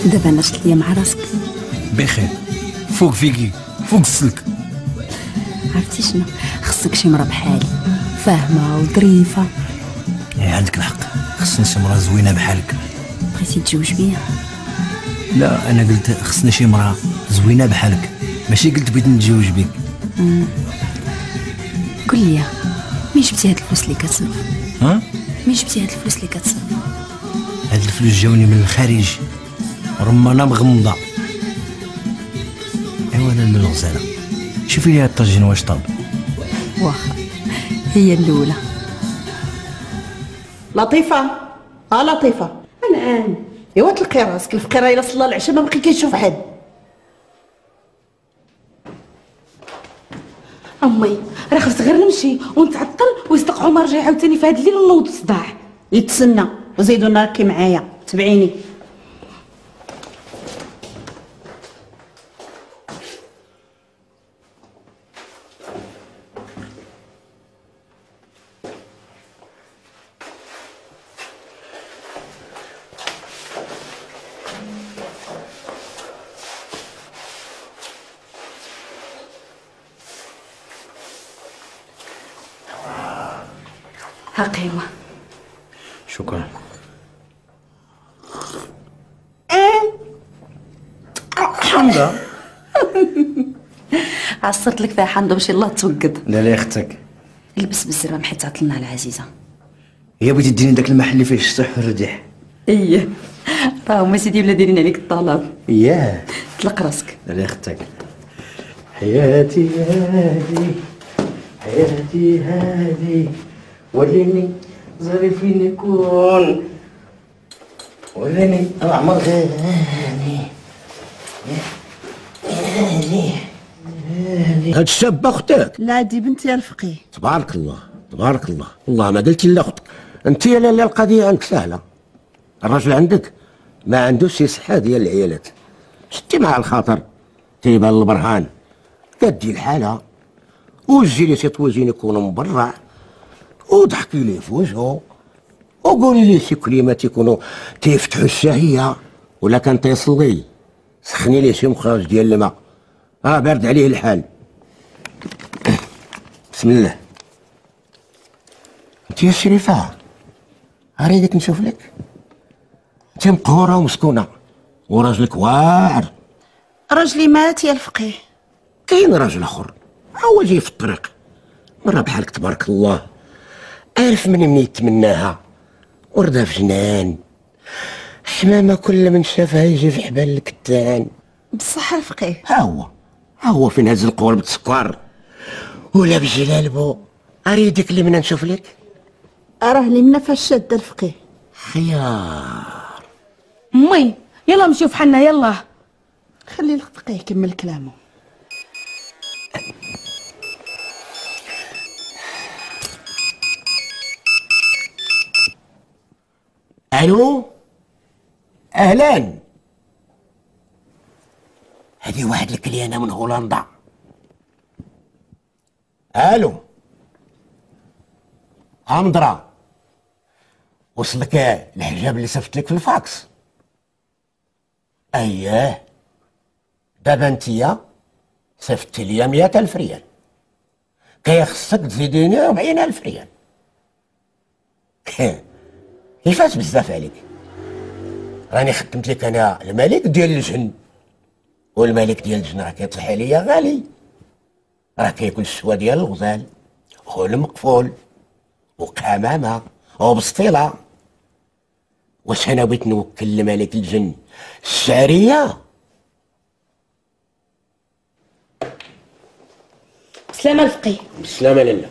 [SPEAKER 15] دابا انا شفت ليا مع راسك
[SPEAKER 4] بخير فوق فيكي فوق السلك.
[SPEAKER 15] عرفتي شنو خصك شي مرا بحالي فاهمه وظريفه.
[SPEAKER 4] ايه عندك الحق خصني شي مرا زوينه بحالك.
[SPEAKER 15] بغيتي تزوج بيا؟
[SPEAKER 4] لا انا قلت خصني شي مرا زوينه بحالك ماشي قلت بغيت نتزوج بك.
[SPEAKER 15] مم. قول لي مين جبتي هاد الفلوس اللي كتصرف؟
[SPEAKER 4] ها
[SPEAKER 15] مين جبتي هاد الفلوس اللي كتصرف؟
[SPEAKER 4] هاد الفلوس جاوني من الخارج رمانه مغمضه. ايوا انا من الغزاله شوفي لي هاد الطاجين واش طاب.
[SPEAKER 15] واخا هي الاولى.
[SPEAKER 7] لطيفه اه لطيفه انا ان ايوا تلقي راسك الفقيره الى صلى العشاء ما بقي كيشوف حد. امي راه خفت غير نمشي ونتعطل ويصدق عمر جاي عاوتاني في هاد الليل ونوض صداع. يتسنى وزيدوا راكي معايا تبعيني. ها قهوة.
[SPEAKER 4] شكرا.
[SPEAKER 15] حمضة عصرت لك فيها حمضة باش يلاه توقد.
[SPEAKER 4] لا لا يا اختك
[SPEAKER 15] لبس بالزرام حيت عطلنا العزيزة.
[SPEAKER 4] هي بغيتي تديني داك المحل اللي فيه الشطح والرديح.
[SPEAKER 15] ايه راه هما سيدي ولا دايرين عليك الطلب.
[SPEAKER 4] اياه
[SPEAKER 15] طلق راسك.
[SPEAKER 4] لا لا يا اختك حياتي هادي حياتي هادي وليني ظريف فين يكون وليني العمر غاني
[SPEAKER 5] هاني هاد الشابة اختك؟
[SPEAKER 7] لا دي بنتي يا الفقيه.
[SPEAKER 5] تبارك الله تبارك الله والله ما قلتي لا اختك. انت يا لاله القضيه عندك سهله. الراجل عندك ما عندوش شي صحه ديال العيالات. شتي مع الخاطر تيبان البرهان كدي الحاله وجي لي شي طويجين يكونوا مبرع وضحكي ليه في وجهه وقولي ليه شي كلمات يكونوا تيفتحوا الشهيه ولا كان تيصلي سخني ليه شي مخرج ديال الماء اه بارد عليه الحال. بسم الله. انت يا شريفه اريدك نشوف لك. انت مقهوره ومسكونه وراجلك واعر.
[SPEAKER 7] راجلي مات يا الفقيه.
[SPEAKER 5] كاين راجل اخر هو جاي في الطريق مرة بحالك تبارك الله عارف من من يتمناها وردها في جنان حمامة كل من شافها يجي في حبال الكتان.
[SPEAKER 7] بصح الفقيه
[SPEAKER 5] ها هو ها هو فين هز القوالب السكر ولا بجلال بو. اريدك اللي منا نشوف لك.
[SPEAKER 7] اراه لي منا فاش شاد الفقيه.
[SPEAKER 5] خيار.
[SPEAKER 6] امي يلا نمشيو فحالنا يلا.
[SPEAKER 7] خلي الفقيه يكمل كلامه.
[SPEAKER 5] الو اهلا. هذه واحد الكليانه من هولندا. الو امضرة وصلك الحجاب اللي صيفط لك في الفاكس. اييه دابا انتيا صيفطتي ليا مية الف ريال كيخصك تزيديني ربعين الف ريال. كيفاش بزاف عليك؟ راني خدمت لك انا الملك ديال الجن والملك ديال الجن راه كيطيح عليا غالي. راه كياكل الشوا ديال الغزال والمقفول وقمامه وبسطيله. واش انا بغيت نوكل لملك الجن الشعريه؟
[SPEAKER 6] بسلامة الفقيه.
[SPEAKER 5] بسلامة لاله.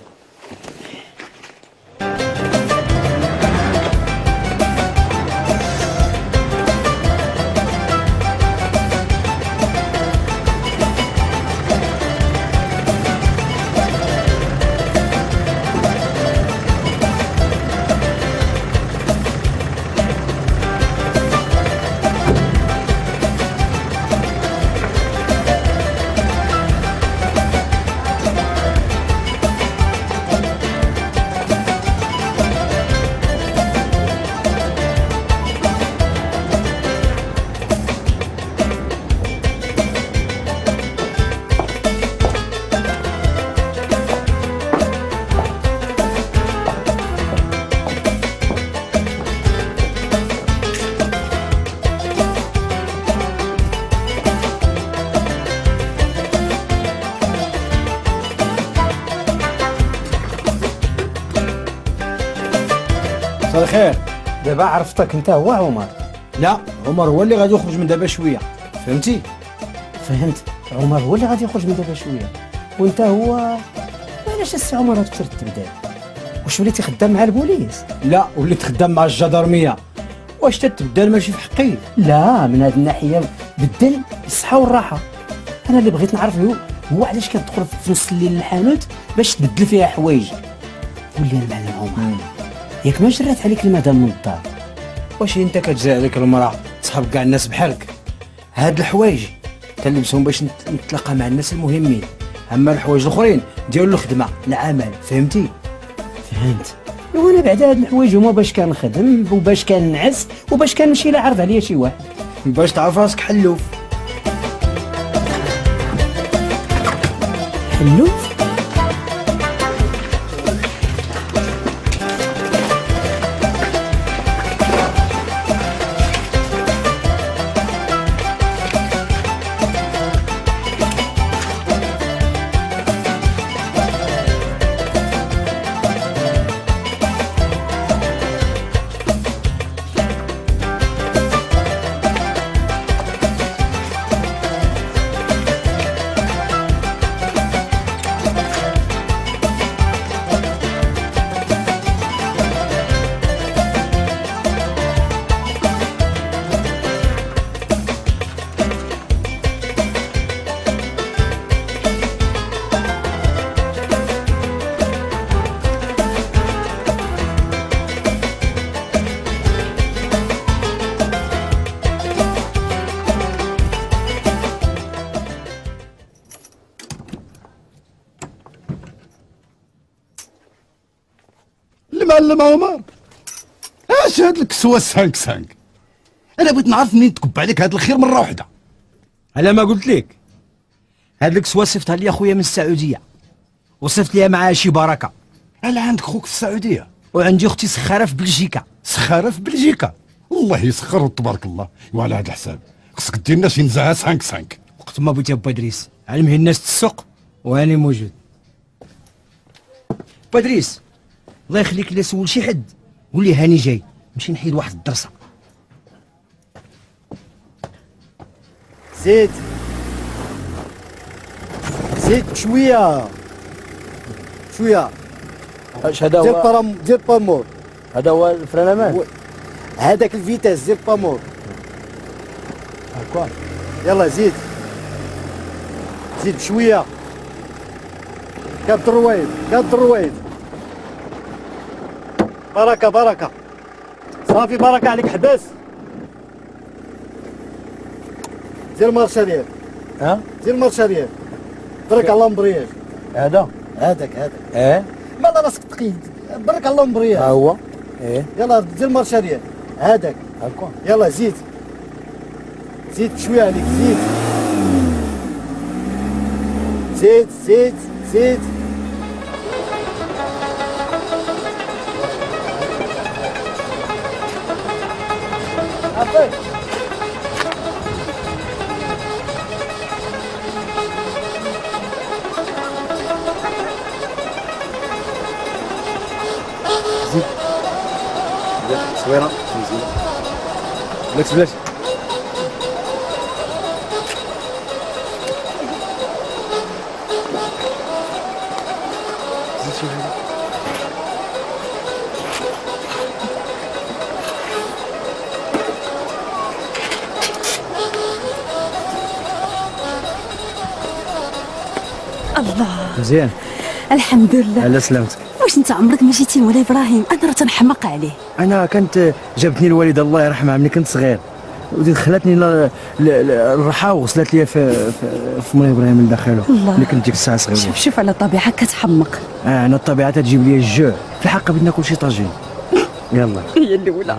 [SPEAKER 4] الخير. دابا عرفتك انت هو عمر. لا، عمر هو اللي غادي يخرج من دابا شويه، فهمتي؟
[SPEAKER 3] فهمت. عمر هو اللي غادي يخرج من دابا شويه، وانت هو علاش السي عمر ترتب دابا؟ واش وليتي خدام مع البوليس؟
[SPEAKER 4] لا، وليت خدام مع الجدرميه. واش تتبدل ماشي في حقي؟
[SPEAKER 3] لا، من هذه الناحيه بدل الصحه والراحه. انا اللي بغيت نعرف هو هو علاش كتدخل في نص الليل للحانوت باش تبدل فيها حوايج. قول لي المعلم عمر، ياك ما جرات عليك المدام من الدار؟
[SPEAKER 4] واش انت كتجري عليك المراه تصحاب كاع الناس بحالك؟ هاد الحوايج كنلبسهم باش نتلاقى مع الناس المهمين، اما الحوايج الاخرين ديالو الخدمه العمل، فهمتي؟
[SPEAKER 3] فهمت. وانا بعد هاد الحوايج هما باش كنخدم وباش كنعس وباش كنمشي لعرض عليا شي واحد،
[SPEAKER 4] باش تعرف راسك حلوف.
[SPEAKER 3] حلوف؟
[SPEAKER 9] المعلم عمر، اش هاد الكسوه سانك سانك؟ انا بغيت نعرف منين تكب عليك هاد الخير مره واحده.
[SPEAKER 4] على ما قلت لك، هاد الكسوه صيفطها لي خويا من السعوديه، وصيفط ليها معاها شي بركه.
[SPEAKER 9] انا عندك خوك في السعوديه،
[SPEAKER 4] وعندي اختي سخاره في بلجيكا.
[SPEAKER 9] سخاره في بلجيكا؟ الله يسخر تبارك الله. وعلى هذا الحساب خصك دير لنا شي نزاهه سانك سانك.
[SPEAKER 4] وقت ما بغيتي با ادريس، علمه الناس تسوق واني موجود. با ادريس الله يخليك، الا سول شي حد قول لي هاني جاي، نمشي نحيد واحد الدرسه.
[SPEAKER 3] زيد زيد شويه شويه.
[SPEAKER 4] اش هذا هو؟
[SPEAKER 3] دير برام دير بامور.
[SPEAKER 4] هذا هو الفرينمان؟
[SPEAKER 3] هذاك الفيتاس دير بامور.
[SPEAKER 4] هاكا
[SPEAKER 3] يلا زيد زيد بشويه. كاد الرويد كاد الرويد. بركه بركه صافي، بركه عليك. حبس. دير مارشاريير.
[SPEAKER 4] ها
[SPEAKER 3] دير مارشاريير. برك على الامبرياج.
[SPEAKER 4] هذا
[SPEAKER 3] هذاك هذاك
[SPEAKER 4] اه
[SPEAKER 3] مالا راسك تقيد. برك على الامبرياج.
[SPEAKER 4] ها هو ايه.
[SPEAKER 3] يلا دير مارشاريير. هذاك
[SPEAKER 4] هاكا.
[SPEAKER 3] يلا زيد زيد شويه عليك. زيد زيد زيد زيد. عطيك
[SPEAKER 4] زيد صويره مزيان. بلاش بلاش. زيد شويه.
[SPEAKER 15] الله
[SPEAKER 4] مزيان
[SPEAKER 15] الحمد لله
[SPEAKER 4] على سلامتك.
[SPEAKER 15] واش انت عمرك ما جيتي مولاي ابراهيم؟ انا راه تنحمق عليه.
[SPEAKER 4] انا كانت جابتني الوالده الله يرحمها ملي كنت صغير، ودخلتني للراحه وغسلت لي في في, في مولاي ابراهيم لداخله ملي كنت ديك الساعه صغير.
[SPEAKER 15] شوف شوف على الطبيعه كتحمق.
[SPEAKER 4] اه انا الطبيعه تجيب لي الجوع، في الحق بدنا ناكل شي طاجين. يلا
[SPEAKER 15] هي الاولى.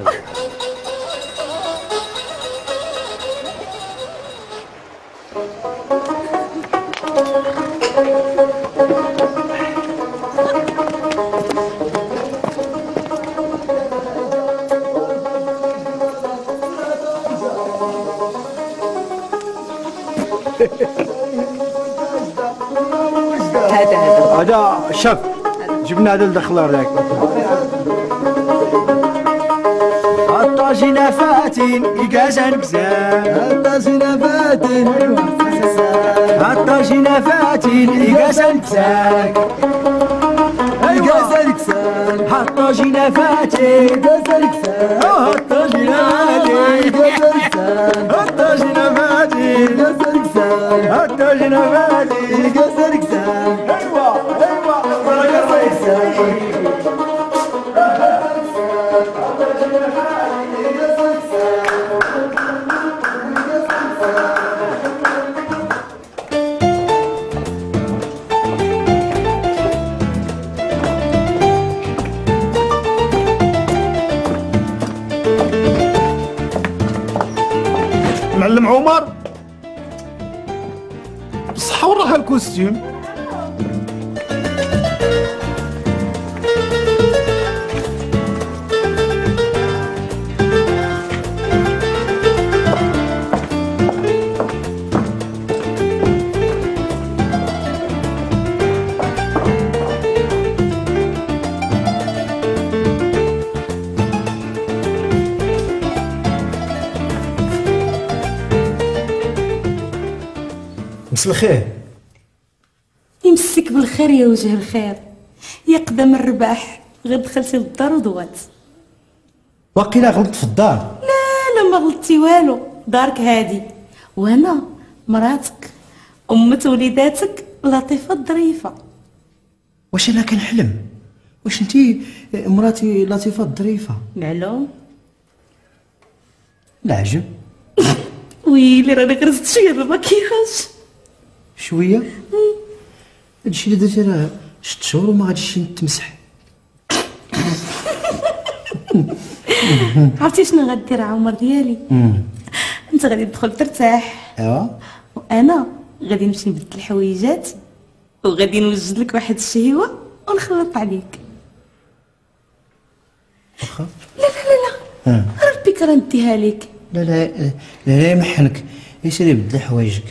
[SPEAKER 4] هذا هذا هذا شاف جبنا هذا الدخل راك. طاجين فاتين يقازن كزان طاجين فاتين طاجين فاتين يقازن كزان يقازن كزان طاجين فاتين يقازن كزان طاجين فاتين يقازن كزان طاجين فاتين يقازن كزان طاجين فاتين يقازن كزان ايوا ايوا يقازن كزان
[SPEAKER 10] معلم عمر بصحة وراها الكوستيم.
[SPEAKER 4] مساء الخير.
[SPEAKER 6] يمسك بالخير يا وجه الخير يا قدم الرباح، غير دخلتي للدار ودوات.
[SPEAKER 4] واقيلا غلطت في الدار.
[SPEAKER 6] لا لا ما غلطتي والو، دارك هادي وانا مراتك امة وليداتك لطيفة الظريفة.
[SPEAKER 4] واش انا كنحلم؟ واش انتي مراتي لطيفة الظريفة؟
[SPEAKER 6] معلوم.
[SPEAKER 4] العجب.
[SPEAKER 6] ويلي راني غرزت شويه بالمكياج
[SPEAKER 4] شويه. هادشي اللي درتي راه ست شهور وما غاديش نتمسح.
[SPEAKER 6] عرفتي شنو غدير عمر ديالي؟ انت غادي تدخل ترتاح،
[SPEAKER 4] ايوا،
[SPEAKER 6] وانا غادي نمشي نبدل الحويجات وغادي نوجد لك واحد الشهيوه ونخلط عليك.
[SPEAKER 4] واخا.
[SPEAKER 6] لا لا لا لا ربي كرا نديها لك.
[SPEAKER 4] لا لا لا لا يمحنك، يسيري بدل حوايجك.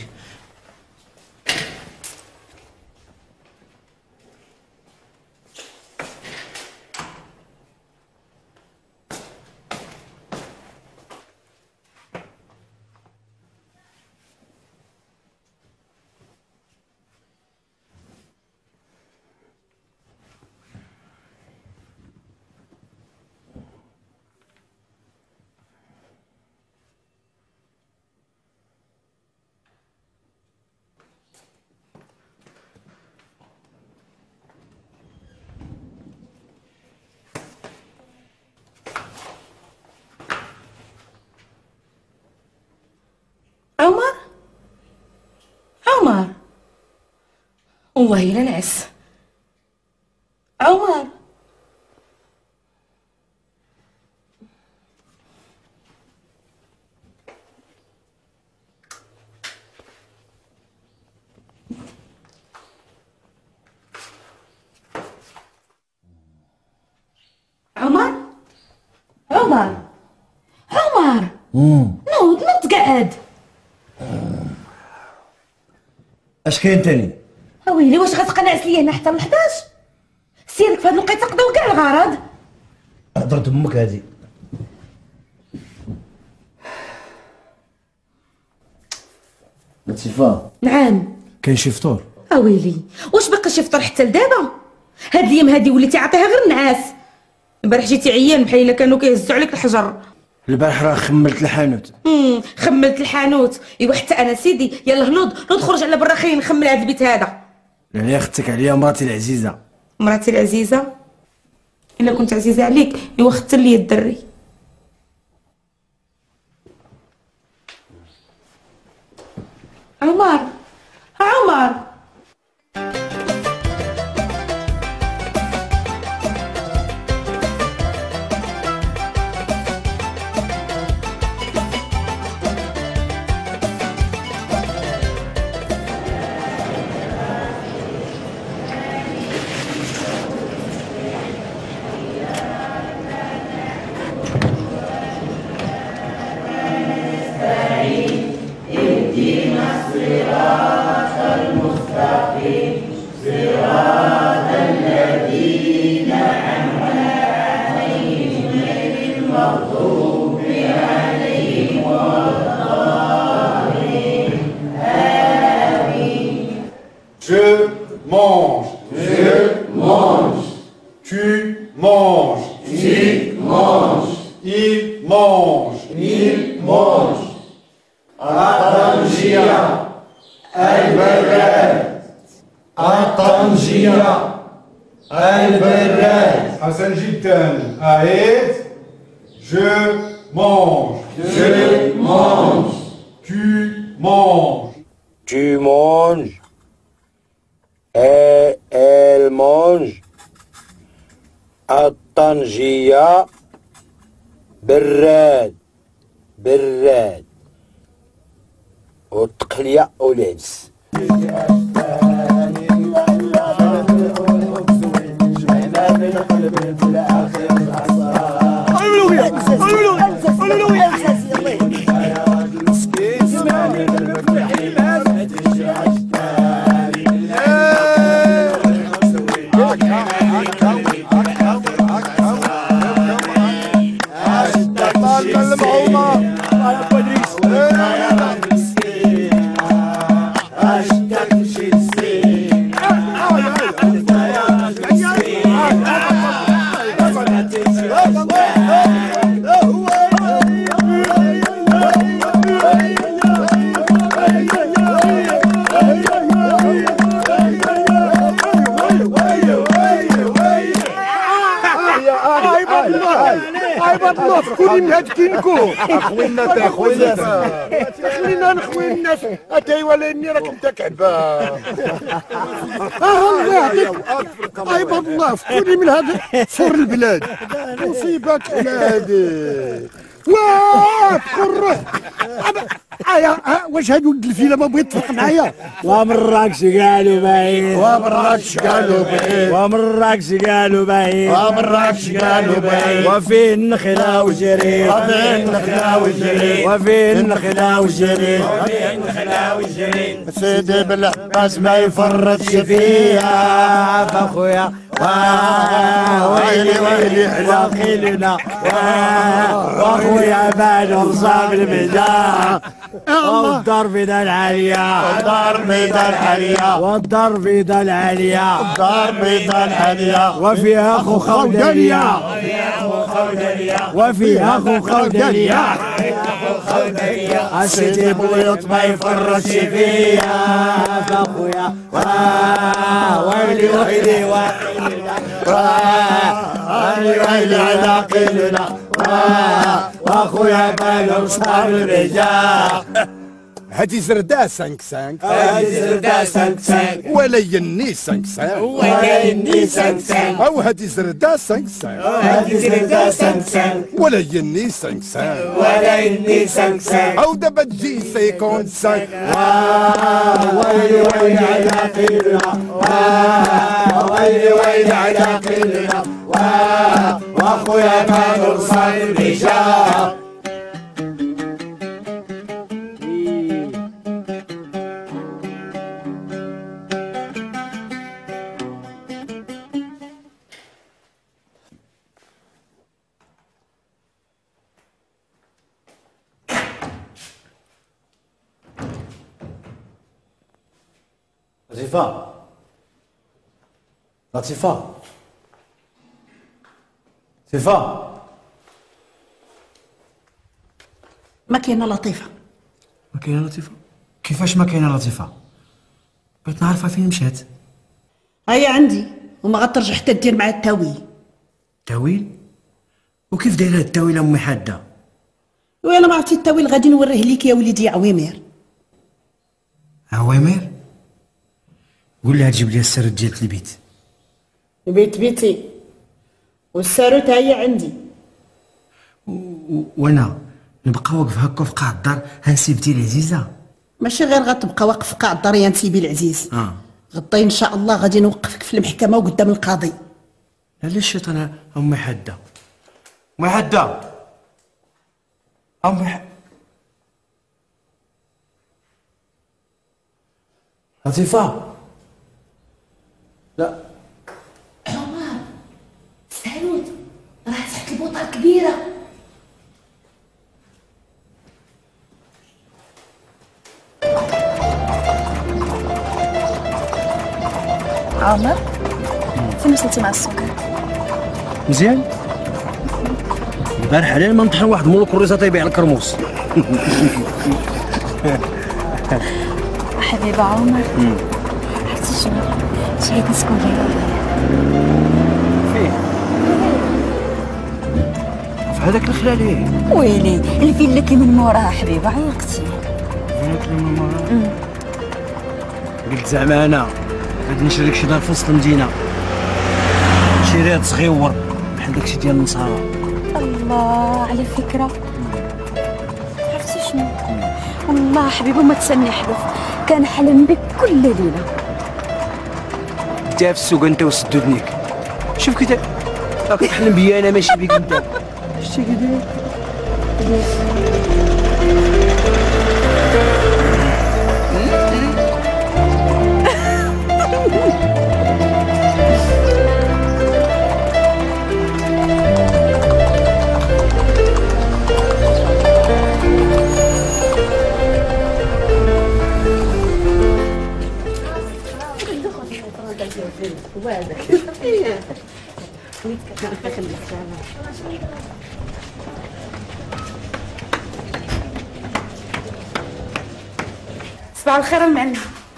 [SPEAKER 6] عمر عمر والله لا نعس. عمر عمر عمر عمر نوض نوض قاعد.
[SPEAKER 4] اش كاين تاني؟
[SPEAKER 6] اويلي واش غتبقى ناعس ليا هنا حتى ل حداش؟ سيرك في هاد الوقيته قضاو كاع الغرض.
[SPEAKER 4] هضرت امك هادي. لطيفة.
[SPEAKER 6] نعم.
[SPEAKER 4] كاين شي فطور؟
[SPEAKER 6] اويلي واش باقي شي فطور حتى لدابا؟ هاد الايام هادي وليتي عاطيها غير النعاس. البارح جيتي عيان بحال الا كانوا كيهزوا عليك الحجر.
[SPEAKER 4] البارح راه خملت الحانوت.
[SPEAKER 6] امم خملت الحانوت. ايوا حتى انا سيدي يلا نوض نوض خرج على برا خليني نخمل هاد البيت هذا.
[SPEAKER 4] يعني اختك عليا مراتي العزيزه.
[SPEAKER 6] مراتي العزيزه؟ الا كنت عزيزه عليك ايوا ختر لي الدري. عمر عمر
[SPEAKER 16] اهدنا الصراط المستقيم البراد. الطنجية. البراد.
[SPEAKER 18] حسن جدا. أعيد. Je mange.
[SPEAKER 16] Je mange.
[SPEAKER 18] Tu manges.
[SPEAKER 4] Tu manges. Et elle mange. الطنجية براد براد والتقلية والعدس.
[SPEAKER 5] فكوني من هاد كينكو اخوي الناس اخوي الناس خلينا نخوي الناس اتاي ولا اني راك انت كعبه. اه الله يعطيك عباد الله فكوني من هذا فور البلاد مصيبه هذه. واه تخرج ايا واش هاد ولد الفيله ما بغيت تفرق معايا؟
[SPEAKER 16] ومراكش قالوا بعيد
[SPEAKER 5] ومراكش قالوا بعيد
[SPEAKER 16] ومراكش قالوا بعيد
[SPEAKER 5] ومراكش قالوا بعيد
[SPEAKER 16] وفي النخلة وجري
[SPEAKER 5] وفي النخلة وجري
[SPEAKER 16] وفي النخلة وجري
[SPEAKER 5] وفي النخلة وجري سيدي بالعباس ما يفرطش فيها
[SPEAKER 16] فاخويا
[SPEAKER 5] ويلي ويلي على
[SPEAKER 16] خيلنا واخويا بعد صاب الميدان والضرب ذا العالية
[SPEAKER 5] والضرب ذا العالية
[SPEAKER 16] والضرب ذا العالية
[SPEAKER 5] والضرب ذا العالية
[SPEAKER 16] وفيها اخو خودلية وفيها اخو خودلية
[SPEAKER 5] سيدي بويط ما يفرطش فيها
[SPEAKER 16] فاخويا ويلي ويلي
[SPEAKER 5] ويلي ويلي على قيلنا
[SPEAKER 16] واخويا بالهم صار الرجال.
[SPEAKER 9] هادي زردة سانك سانك
[SPEAKER 16] هادي زردة سانك سانك
[SPEAKER 9] ولا يني سانك سانك
[SPEAKER 16] ولا يني سانك سانك
[SPEAKER 9] أو هادي زردة سانك سانك
[SPEAKER 16] هادي زردة سانك سانك
[SPEAKER 9] ولا يني سانك سانك
[SPEAKER 16] ولا يني سانك سانك
[SPEAKER 9] أو دابا تجي سيكون سانك.
[SPEAKER 16] ويلي ويلي على قيلنا ويلي ويلي على قيلنا واخويا بالهم صار الرجال.
[SPEAKER 3] لطيفة لطيفة لطيفة
[SPEAKER 7] ما كاينه لطيفه.
[SPEAKER 3] ما كاينه لطيفة؟ كيفاش ما كاينه لطيفة؟ بغيت نعرفها فين مشات.
[SPEAKER 7] هيا عندي وما غترجع حتى دير مع التاويل.
[SPEAKER 3] تاويل؟ وكيف دايره هاد التاويل امي حاده؟
[SPEAKER 7] وانا ما عرفتي التاويل غادي نوريه ليك يا وليدي يا عويمير.
[SPEAKER 3] عوامر؟ قول لها تجيب لي السرد ديال البيت.
[SPEAKER 7] بيت بيتي والساروت هي عندي.
[SPEAKER 3] وانا نبقى واقف هكا في قاع الدار هنسيبتي العزيزه؟
[SPEAKER 7] ماشي غير غتبقى واقف في قاع الدار يا نسيبي العزيز.
[SPEAKER 3] اه
[SPEAKER 7] غدا ان شاء الله غادي نوقفك في المحكمه وقدام القاضي.
[SPEAKER 3] علاش انا امي حاده؟ امي حاده امي ح... لطيفة لا
[SPEAKER 15] عمر سالوت راه تحت البوطه الكبيره. عمر فين وصلتي مع السكر؟
[SPEAKER 3] مزيان. البارح على ما نطحن واحد مول الكريزه تيبيع الكرموس.
[SPEAKER 15] حبيبة عمر، عرفتي شنو؟ شريت نسكن ليلة
[SPEAKER 4] فين؟ في هذاك الخلالي.
[SPEAKER 15] ويلي الفيلا اللي من موراها حبيبة عيقتي.
[SPEAKER 4] هذاك اللي من موراها؟ قلت زعما انا غادي نشريك شي دار في وسط المدينة، شي رياض صغيور بحال داكشي ديال النصارى.
[SPEAKER 15] الله على فكرة، عرفتي شنو؟ والله حبيبة ما تسني حلف، كان حلم بك كل ليلة.
[SPEAKER 4] انت في السوق انت وسدودنيك، شوف كي راك تحلم بيا انا ماشي بيك انت. شتي كي داير؟
[SPEAKER 6] صباح الخير المعلم.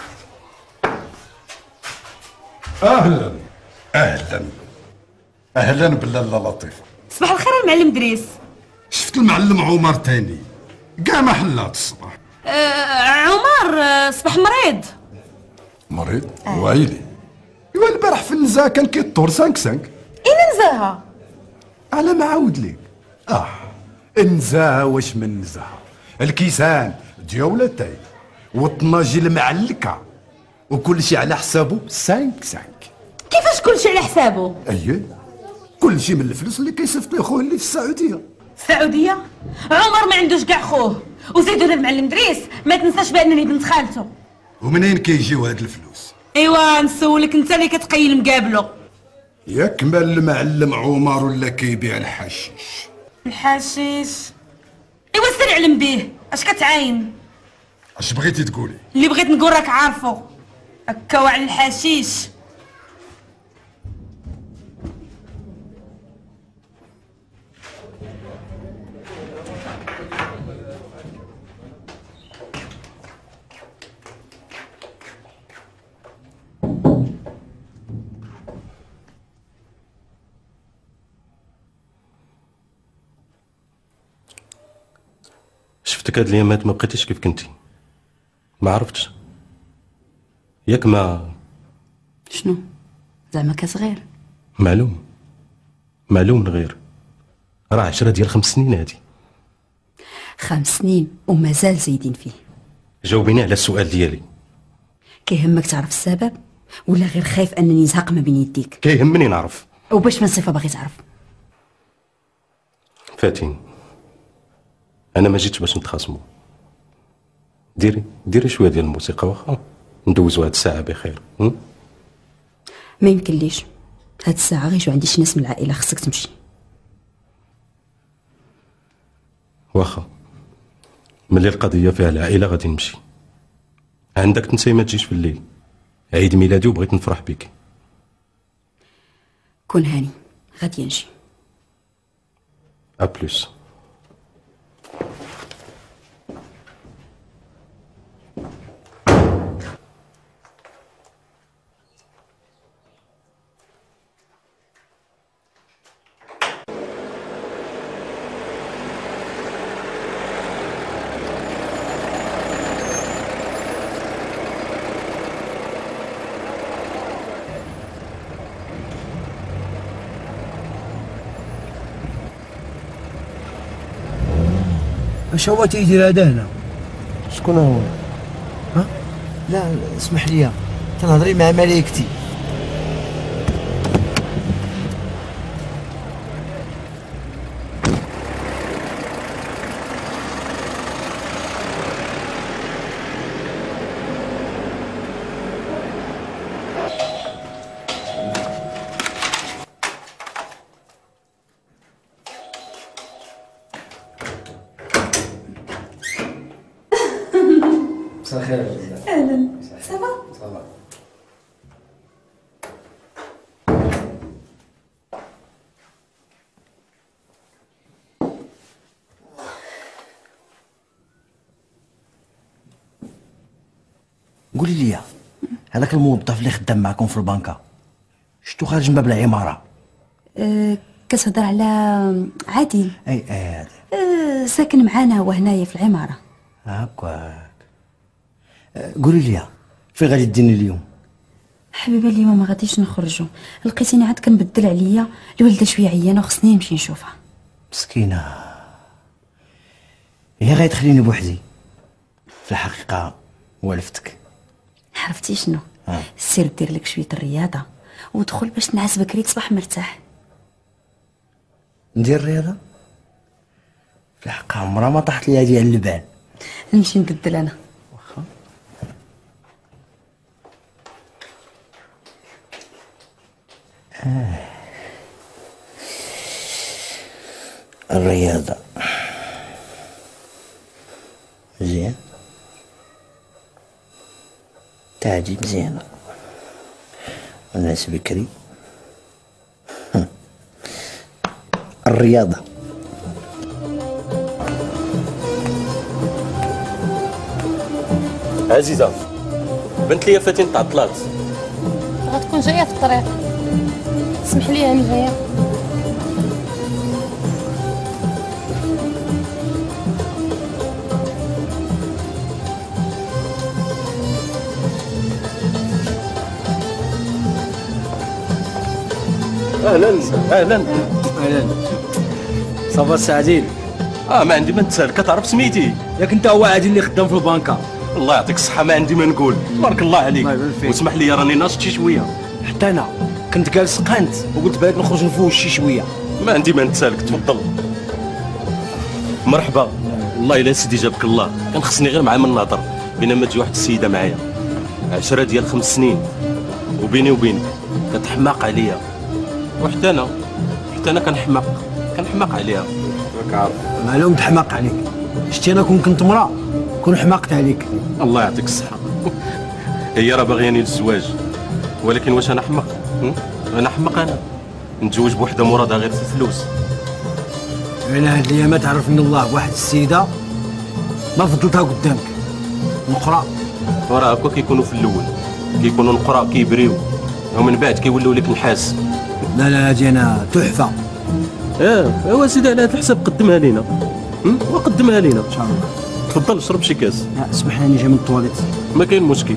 [SPEAKER 9] اهلا اهلا اهلا بالله لطيفه.
[SPEAKER 6] صباح الخير المعلم دريس.
[SPEAKER 9] شفت المعلم عمر تاني كاع ما حلات الصباح.
[SPEAKER 6] آه عمر آه صباح مريض.
[SPEAKER 9] مريض؟ ويلي. ايوا البارح في النزاهه كان كيطور سانك سانك.
[SPEAKER 6] اين نزاهه؟
[SPEAKER 9] على ما عاود ليك. اه النزاهه واش من نزاهه؟ الكيسان ديولتين والطناجي المعلكه وكل شيء على حسابه سانك سانك.
[SPEAKER 6] كيفاش كل شيء على حسابه؟
[SPEAKER 9] اييه كل شيء من الفلوس اللي كيصيفط ليه خوه اللي في السعوديه.
[SPEAKER 6] السعوديه؟ عمر ما عندوش كاع خوه، وزيدوا المعلم دريس ما تنساش بانني بنت خالته.
[SPEAKER 9] ومنين كيجيو هاد الفلوس؟
[SPEAKER 6] ايوا نسولك انت اللي كتقيل مقابله.
[SPEAKER 9] ياك مال المعلم عمر ولا كيبيع الحشيش؟
[SPEAKER 6] الحشيش؟ ايوا سير علم بيه، اش كتعاين؟
[SPEAKER 9] اش بغيتي تقولي؟
[SPEAKER 6] اللي بغيت نقول راك عارفو، هكا وعلى الحشيش.
[SPEAKER 14] شفتك هاد الايامات ما بقيتيش كيف كنتي، ما عرفتش ياك ما
[SPEAKER 15] شنو؟ زعما كصغير؟
[SPEAKER 14] معلوم معلوم نغير، راه عشرة ديال خمس سنين هادي.
[SPEAKER 15] خمس سنين ومازال زايدين فيه.
[SPEAKER 14] جاوبيني على السؤال ديالي.
[SPEAKER 15] كيهمك تعرف السبب ولا غير خايف انني نزهق ما بين يديك؟
[SPEAKER 14] كيهمني نعرف.
[SPEAKER 15] وباش من صفه باغي تعرف؟
[SPEAKER 14] فاتين انا ما جيتش باش نتخاصموا. ديري ديري شويه ديال الموسيقى واخا ندوزو هاد الساعه بخير. م?
[SPEAKER 15] ما يمكن ليش، هاد الساعه غيجو عندي شي ناس من العائله، خصك تمشي.
[SPEAKER 14] واخا ملي القضيه فيها العائله غادي نمشي. عندك تنسي ما تجيش في الليل، عيد ميلادي وبغيت نفرح بك.
[SPEAKER 15] كون هاني غادي نجي.
[SPEAKER 14] ا بلوس.
[SPEAKER 4] اش هو تيدير هذا هنا؟
[SPEAKER 12] شكون هو؟
[SPEAKER 4] ها؟ لا اسمح لي تنهضري مع ملائكتي.
[SPEAKER 12] مساء الخير.
[SPEAKER 6] اهلا سافا.
[SPEAKER 12] صافا.
[SPEAKER 4] قولي لي هذاك الموظف اللي خدام معكم في البنكه شتو خارج من باب العماره؟
[SPEAKER 15] أه كتهضر على عادل.
[SPEAKER 4] اي اي
[SPEAKER 15] أه ساكن معانا هو هنايا في العماره.
[SPEAKER 4] هكاك. أه قولي لي فين غادي ديني اليوم؟
[SPEAKER 15] حبيبه اليوم ما غاديش نخرجوا، لقيتيني عاد كنبدل عليا، الوالده شويه عيانه وخصني نمشي نشوفها.
[SPEAKER 4] مسكينه هي غادي تخليني بوحدي. في الحقيقه والفتك.
[SPEAKER 15] عرفتي شنو؟
[SPEAKER 4] آه.
[SPEAKER 15] سير دير لك شويه الرياضه ودخل باش تنعس بكري تصبح مرتاح.
[SPEAKER 4] ندير الرياضه؟ في الحق عمرها ما طاحت لي هادي على البال.
[SPEAKER 15] نمشي نبدل انا.
[SPEAKER 4] واخا. آه. الرياضه مزيان، تاعجي مزيانه ونعس بكري. الرياضه
[SPEAKER 14] عزيزه بنت لي فاتن تعطلات.
[SPEAKER 17] غتكون جايه في الطريق، اسمح لي انا جايه.
[SPEAKER 14] اهلا اهلا
[SPEAKER 3] اهلا. صافا سعدين؟
[SPEAKER 14] اه ما عندي ما نتسال. كتعرف سميتي؟
[SPEAKER 3] ياك انت هو عادل اللي خدام في البنكه.
[SPEAKER 14] الله يعطيك الصحه ما عندي ما نقول. تبارك الله عليك. واسمح لي راني ناشط شي شويه.
[SPEAKER 3] حتى انا كنت جالس قانت وقلت بالك نخرج نفوش شي شويه.
[SPEAKER 14] ما عندي ما نتسالك. تفضل. مرحبا. والله الا سيدي جابك الله، كان خصني غير معاه من نهضر، بينما تجي واحد السيده معايا عشرة ديال خمس سنين وبيني وبينك كتحماق عليا، وحتى انا حتى انا كنحماق كنحماق عليها. راك عارف.
[SPEAKER 3] معلوم تحماق عليك. شتي انا كون كنت مرا كون حماقت عليك.
[SPEAKER 14] الله يعطيك الصحه. هي راه باغياني للزواج، ولكن واش انا حماق؟ انا حماق انا نتزوج بوحده مرادها غير في الفلوس.
[SPEAKER 3] انا هاد الايامات عرفني الله بواحد السيده ما فضلتها قدامك نقرا.
[SPEAKER 14] وراه هكا كيكونوا في الاول كيكونوا نقرا كيبريو ومن بعد كيولوا لك نحاس.
[SPEAKER 3] لا لا هادي انا تحفه.
[SPEAKER 14] اه ايوا سيدي على هذا الحساب قدمها لينا وقدمها لينا ان شاء الله. تفضل شرب شي كاس.
[SPEAKER 3] اسمح لي جاي من الطواليت.
[SPEAKER 14] ما كاين مشكل.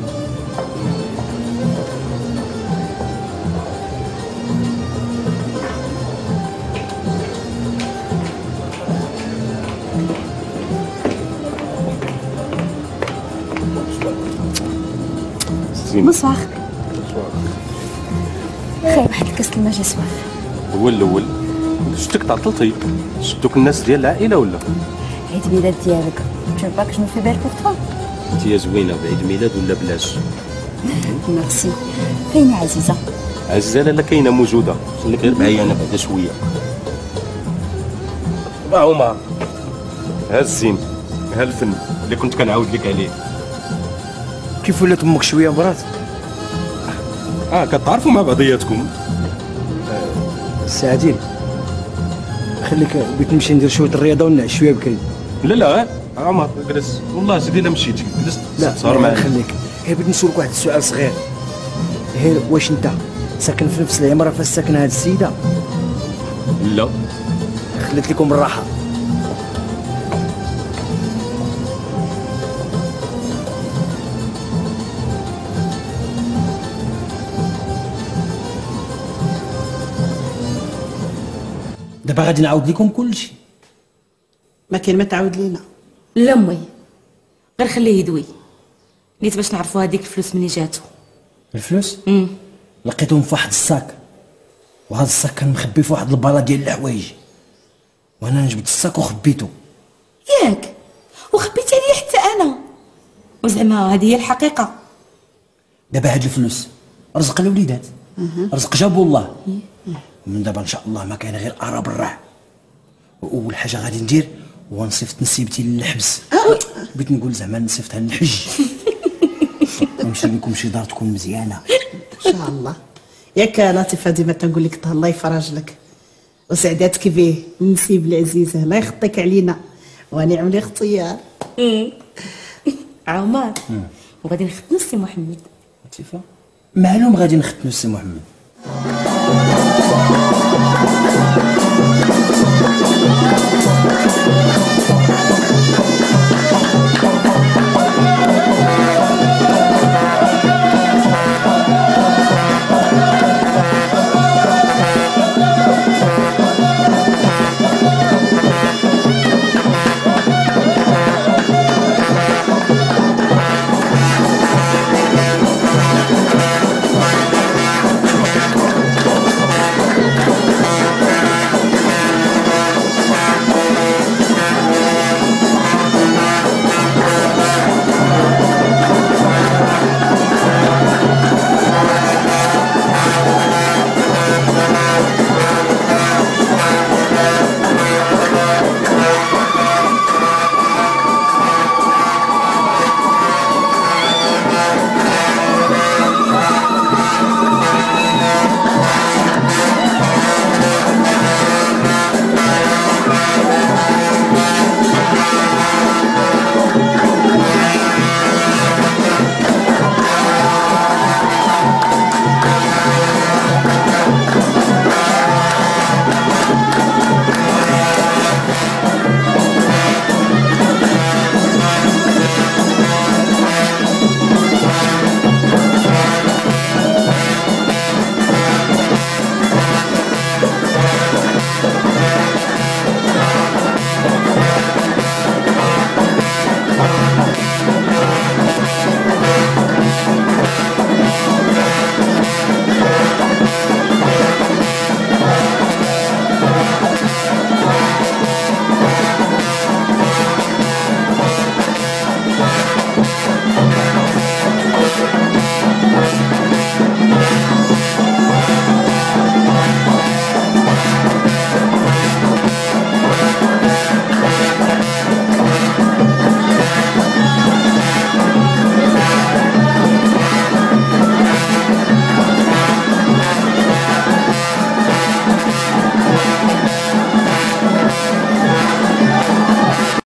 [SPEAKER 15] مصباح خير واحد الكاس الماء جا سواف.
[SPEAKER 14] هو الاول شفتك تعطلتي. شفتوك الناس ديال العائله ولا؟
[SPEAKER 15] عيد ميلاد ديالك جو با كو جو في بير بور توا.
[SPEAKER 14] انت يا زوينه بعيد ميلاد ولا بلاش؟
[SPEAKER 15] ميرسي. فين عزيزه؟
[SPEAKER 14] عزيزه لا كاينه موجوده، خليك غير معايا انا بعدا شويه. با عمر ها الزين ها الفن اللي كنت كنعاود لك عليه.
[SPEAKER 3] كيف ولات امك شويه مرات؟
[SPEAKER 14] اه كتعرفوا مع بعضياتكم.
[SPEAKER 3] السي عادل خليك بغيت نمشي ندير شويه الرياضه ونعس شويه بكري.
[SPEAKER 14] لا لا عمر جلس والله سيدي الا مشيتي جلست
[SPEAKER 3] لا لا خليك. هي بغيت نسولك واحد السؤال صغير. هي واش انت ساكن في نفس العماره فاش ساكنه هاد السيده؟
[SPEAKER 14] لا
[SPEAKER 3] خليت لكم الراحه. دابا غادي نعاود لكم كلشي.
[SPEAKER 7] ما كاين ما تعاود لينا.
[SPEAKER 6] لا امي غير خليه يدوي، نيت باش نعرفوا هذيك الفلوس منين جاتو.
[SPEAKER 3] الفلوس؟
[SPEAKER 6] امم
[SPEAKER 3] لقيتهم في واحد الصاك، وهذا الصاك كان مخبي في واحد البالا ديال الحوايج، وانا جبت الصاك وخبيته.
[SPEAKER 6] ياك وخبيتي عليا حتى انا، وزعما هذه هي الحقيقه.
[SPEAKER 3] دابا هاد الفلوس رزق الوليدات، رزق جابو الله. من دابا ان شاء الله ما كاين غير ارى بالراع. واول حاجه غادي ندير هو نصيفط نسيبتي للحبس. بغيت نقول زعما نصيفطها للحج. ونمشي لكم شي دار تكون مزيانه
[SPEAKER 7] ان شاء الله. ياك لطيفه ديما تنقول لك طه الله يفرج لك وسعداتك به النسيب العزيزه. الله يخطيك علينا ونعم الاختيار.
[SPEAKER 6] عمر وغادي نختنوا السي محمد.
[SPEAKER 4] لطيفه معلوم غادي نختنوا السي محمد.